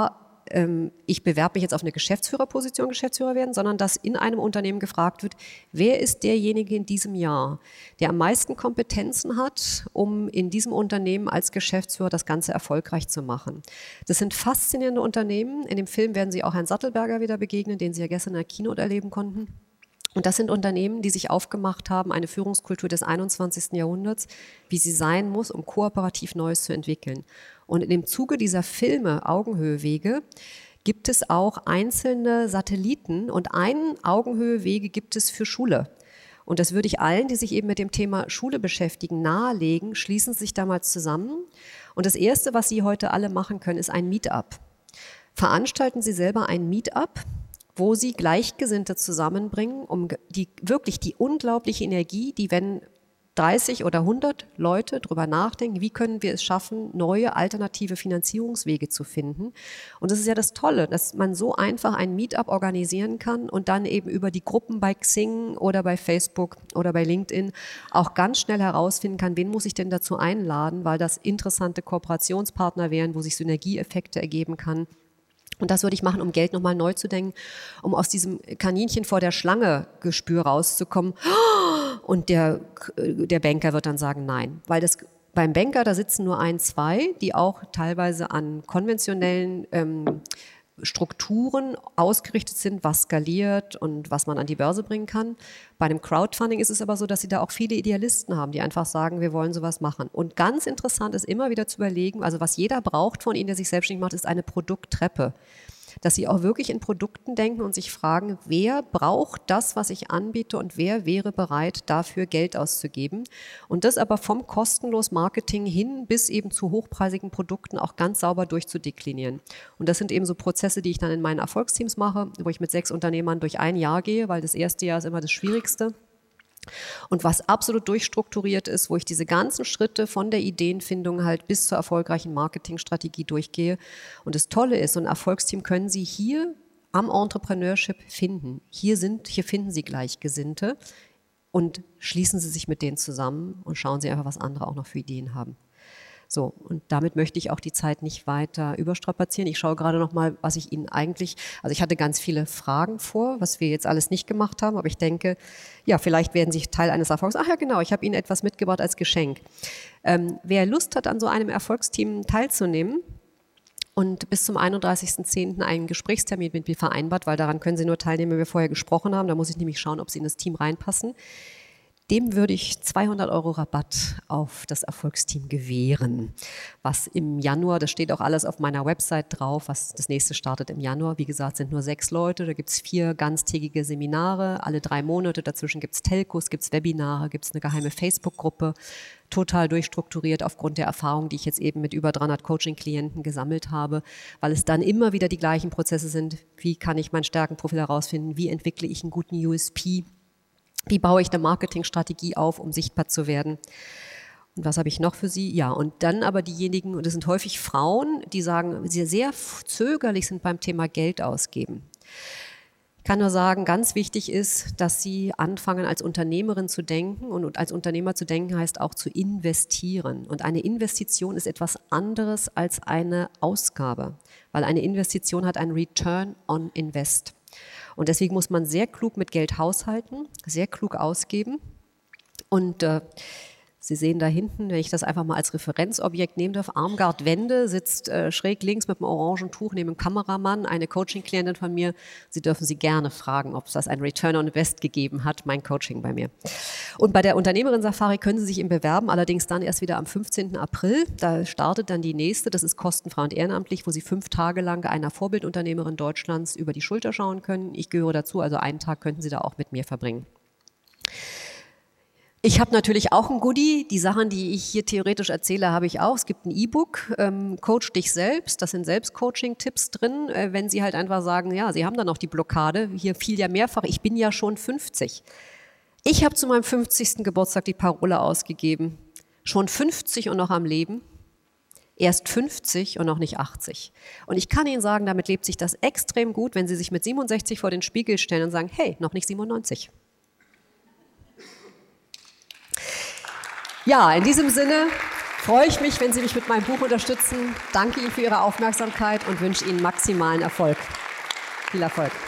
ich bewerbe mich jetzt auf eine Geschäftsführerposition, Geschäftsführer werden, sondern dass in einem Unternehmen gefragt wird, wer ist derjenige in diesem Jahr, der am meisten Kompetenzen hat, um in diesem Unternehmen als Geschäftsführer das Ganze erfolgreich zu machen. Das sind faszinierende Unternehmen. In dem Film werden Sie auch Herrn Sattelberger wieder begegnen, den Sie ja gestern in der Keynote erleben konnten. Und das sind Unternehmen, die sich aufgemacht haben, eine Führungskultur des 21. Jahrhunderts, wie sie sein muss, um kooperativ Neues zu entwickeln. Und in dem Zuge dieser Filme Augenhöhe-Wege gibt es auch einzelne Satelliten und einen Augenhöhe-Wege gibt es für Schule. Und das würde ich allen, die sich eben mit dem Thema Schule beschäftigen, nahelegen, schließen sich damals zusammen. Und das Erste, was Sie heute alle machen können, ist ein Meetup. Veranstalten Sie selber ein Meetup, wo Sie Gleichgesinnte zusammenbringen, um wirklich die unglaubliche Energie, die, wenn 30 oder 100 Leute darüber nachdenken, wie können wir es schaffen, neue alternative Finanzierungswege zu finden. Und das ist ja das Tolle, dass man so einfach ein Meetup organisieren kann und dann eben über die Gruppen bei Xing oder bei Facebook oder bei LinkedIn auch ganz schnell herausfinden kann, wen muss ich denn dazu einladen, weil das interessante Kooperationspartner wären, wo sich Synergieeffekte ergeben kann. Und das würde ich machen, um Geld nochmal neu zu denken, um aus diesem Kaninchen vor der Schlange-Gespür rauszukommen. Und der Banker wird dann sagen, nein. Weil beim Banker, da sitzen nur 1, 2, die auch teilweise an konventionellen Strukturen ausgerichtet sind, was skaliert und was man an die Börse bringen kann. Bei dem Crowdfunding ist es aber so, dass sie da auch viele Idealisten haben, die einfach sagen, wir wollen sowas machen. Und ganz interessant ist immer wieder zu überlegen, also was jeder braucht von Ihnen, der sich selbstständig macht, ist eine Produkttreppe. Dass Sie auch wirklich in Produkten denken und sich fragen, wer braucht das, was ich anbiete und wer wäre bereit, dafür Geld auszugeben. Und das aber vom kostenlos Marketing hin bis eben zu hochpreisigen Produkten auch ganz sauber durchzudeklinieren. Und das sind eben so Prozesse, die ich dann in meinen Erfolgsteams mache, wo ich mit 6 Unternehmern durch ein Jahr gehe, weil das erste Jahr ist immer das Schwierigste. Und was absolut durchstrukturiert ist, wo ich diese ganzen Schritte von der Ideenfindung halt bis zur erfolgreichen Marketingstrategie durchgehe. Und das Tolle ist, so ein Erfolgsteam können Sie hier am Entrepreneurship finden. Hier finden Sie Gleichgesinnte und schließen Sie sich mit denen zusammen und schauen Sie einfach, was andere auch noch für Ideen haben. So, und damit möchte ich auch die Zeit nicht weiter überstrapazieren. Ich schaue gerade noch mal, was ich Ihnen eigentlich, also ich hatte ganz viele Fragen vor, was wir jetzt alles nicht gemacht haben, aber ich denke, ja, vielleicht werden Sie Teil eines Erfolgs. Ach ja, genau, ich habe Ihnen etwas mitgebracht als Geschenk. Wer Lust hat, an so einem Erfolgsteam teilzunehmen und bis zum 31.10. einen Gesprächstermin mit mir vereinbart, weil daran können Sie nur teilnehmen, wenn wir vorher gesprochen haben, da muss ich nämlich schauen, ob Sie in das Team reinpassen. dem würde ich 200 € Rabatt auf das Erfolgsteam gewähren. Was im Januar, das steht auch alles auf meiner Website drauf, was das nächste startet im Januar. Wie gesagt, sind nur 6 Leute, da gibt es 4 ganztägige Seminare, alle 3 Monate. Dazwischen gibt es Telcos, gibt es Webinare, gibt es eine geheime Facebook-Gruppe, total durchstrukturiert aufgrund der Erfahrung, die ich jetzt eben mit über 300 Coaching-Klienten gesammelt habe, weil es dann immer wieder die gleichen Prozesse sind. Wie kann ich mein Stärkenprofil herausfinden? Wie entwickle ich einen guten USP? Wie baue ich eine Marketingstrategie auf, um sichtbar zu werden? Und was habe ich noch für Sie? Ja, und dann aber diejenigen, und das sind häufig Frauen, die sagen, sie sehr zögerlich sind beim Thema Geld ausgeben. Ich kann nur sagen, ganz wichtig ist, dass Sie anfangen, als Unternehmerin zu denken. Und als Unternehmer zu denken heißt auch zu investieren. Und eine Investition ist etwas anderes als eine Ausgabe, weil eine Investition hat einen Return on Invest. Und deswegen muss man sehr klug mit Geld haushalten, sehr klug ausgeben. Und Sie sehen da hinten, wenn ich das einfach mal als Referenzobjekt nehmen darf, Armgard Wende sitzt schräg links mit einem orangen Tuch neben dem Kameramann, eine Coaching-Klientin von mir. Sie dürfen sie gerne fragen, ob es das ein Return on Invest gegeben hat, mein Coaching bei mir. Und bei der Unternehmerin-Safari können Sie sich eben bewerben, allerdings dann erst wieder am 15. April. Da startet dann die nächste, das ist kostenfrei und ehrenamtlich, wo Sie 5 Tage lang einer Vorbildunternehmerin Deutschlands über die Schulter schauen können. Ich gehöre dazu, also einen Tag könnten Sie da auch mit mir verbringen. Ich habe natürlich auch ein Goodie. Die Sachen, die ich hier theoretisch erzähle, habe ich auch. Es gibt ein E-Book, Coach dich selbst. Das sind Selbstcoaching-Tipps drin. Wenn Sie halt einfach sagen, ja, Sie haben da noch die Blockade. Hier fiel ja mehrfach, ich bin ja schon 50. Ich habe zu meinem 50. Geburtstag die Parole ausgegeben. Schon 50 und noch am Leben. Erst 50 und noch nicht 80. Und ich kann Ihnen sagen, damit lebt sich das extrem gut, wenn Sie sich mit 67 vor den Spiegel stellen und sagen, hey, noch nicht 97. Ja, in diesem Sinne freue ich mich, wenn Sie mich mit meinem Buch unterstützen. Danke Ihnen für Ihre Aufmerksamkeit und wünsche Ihnen maximalen Erfolg. Viel Erfolg.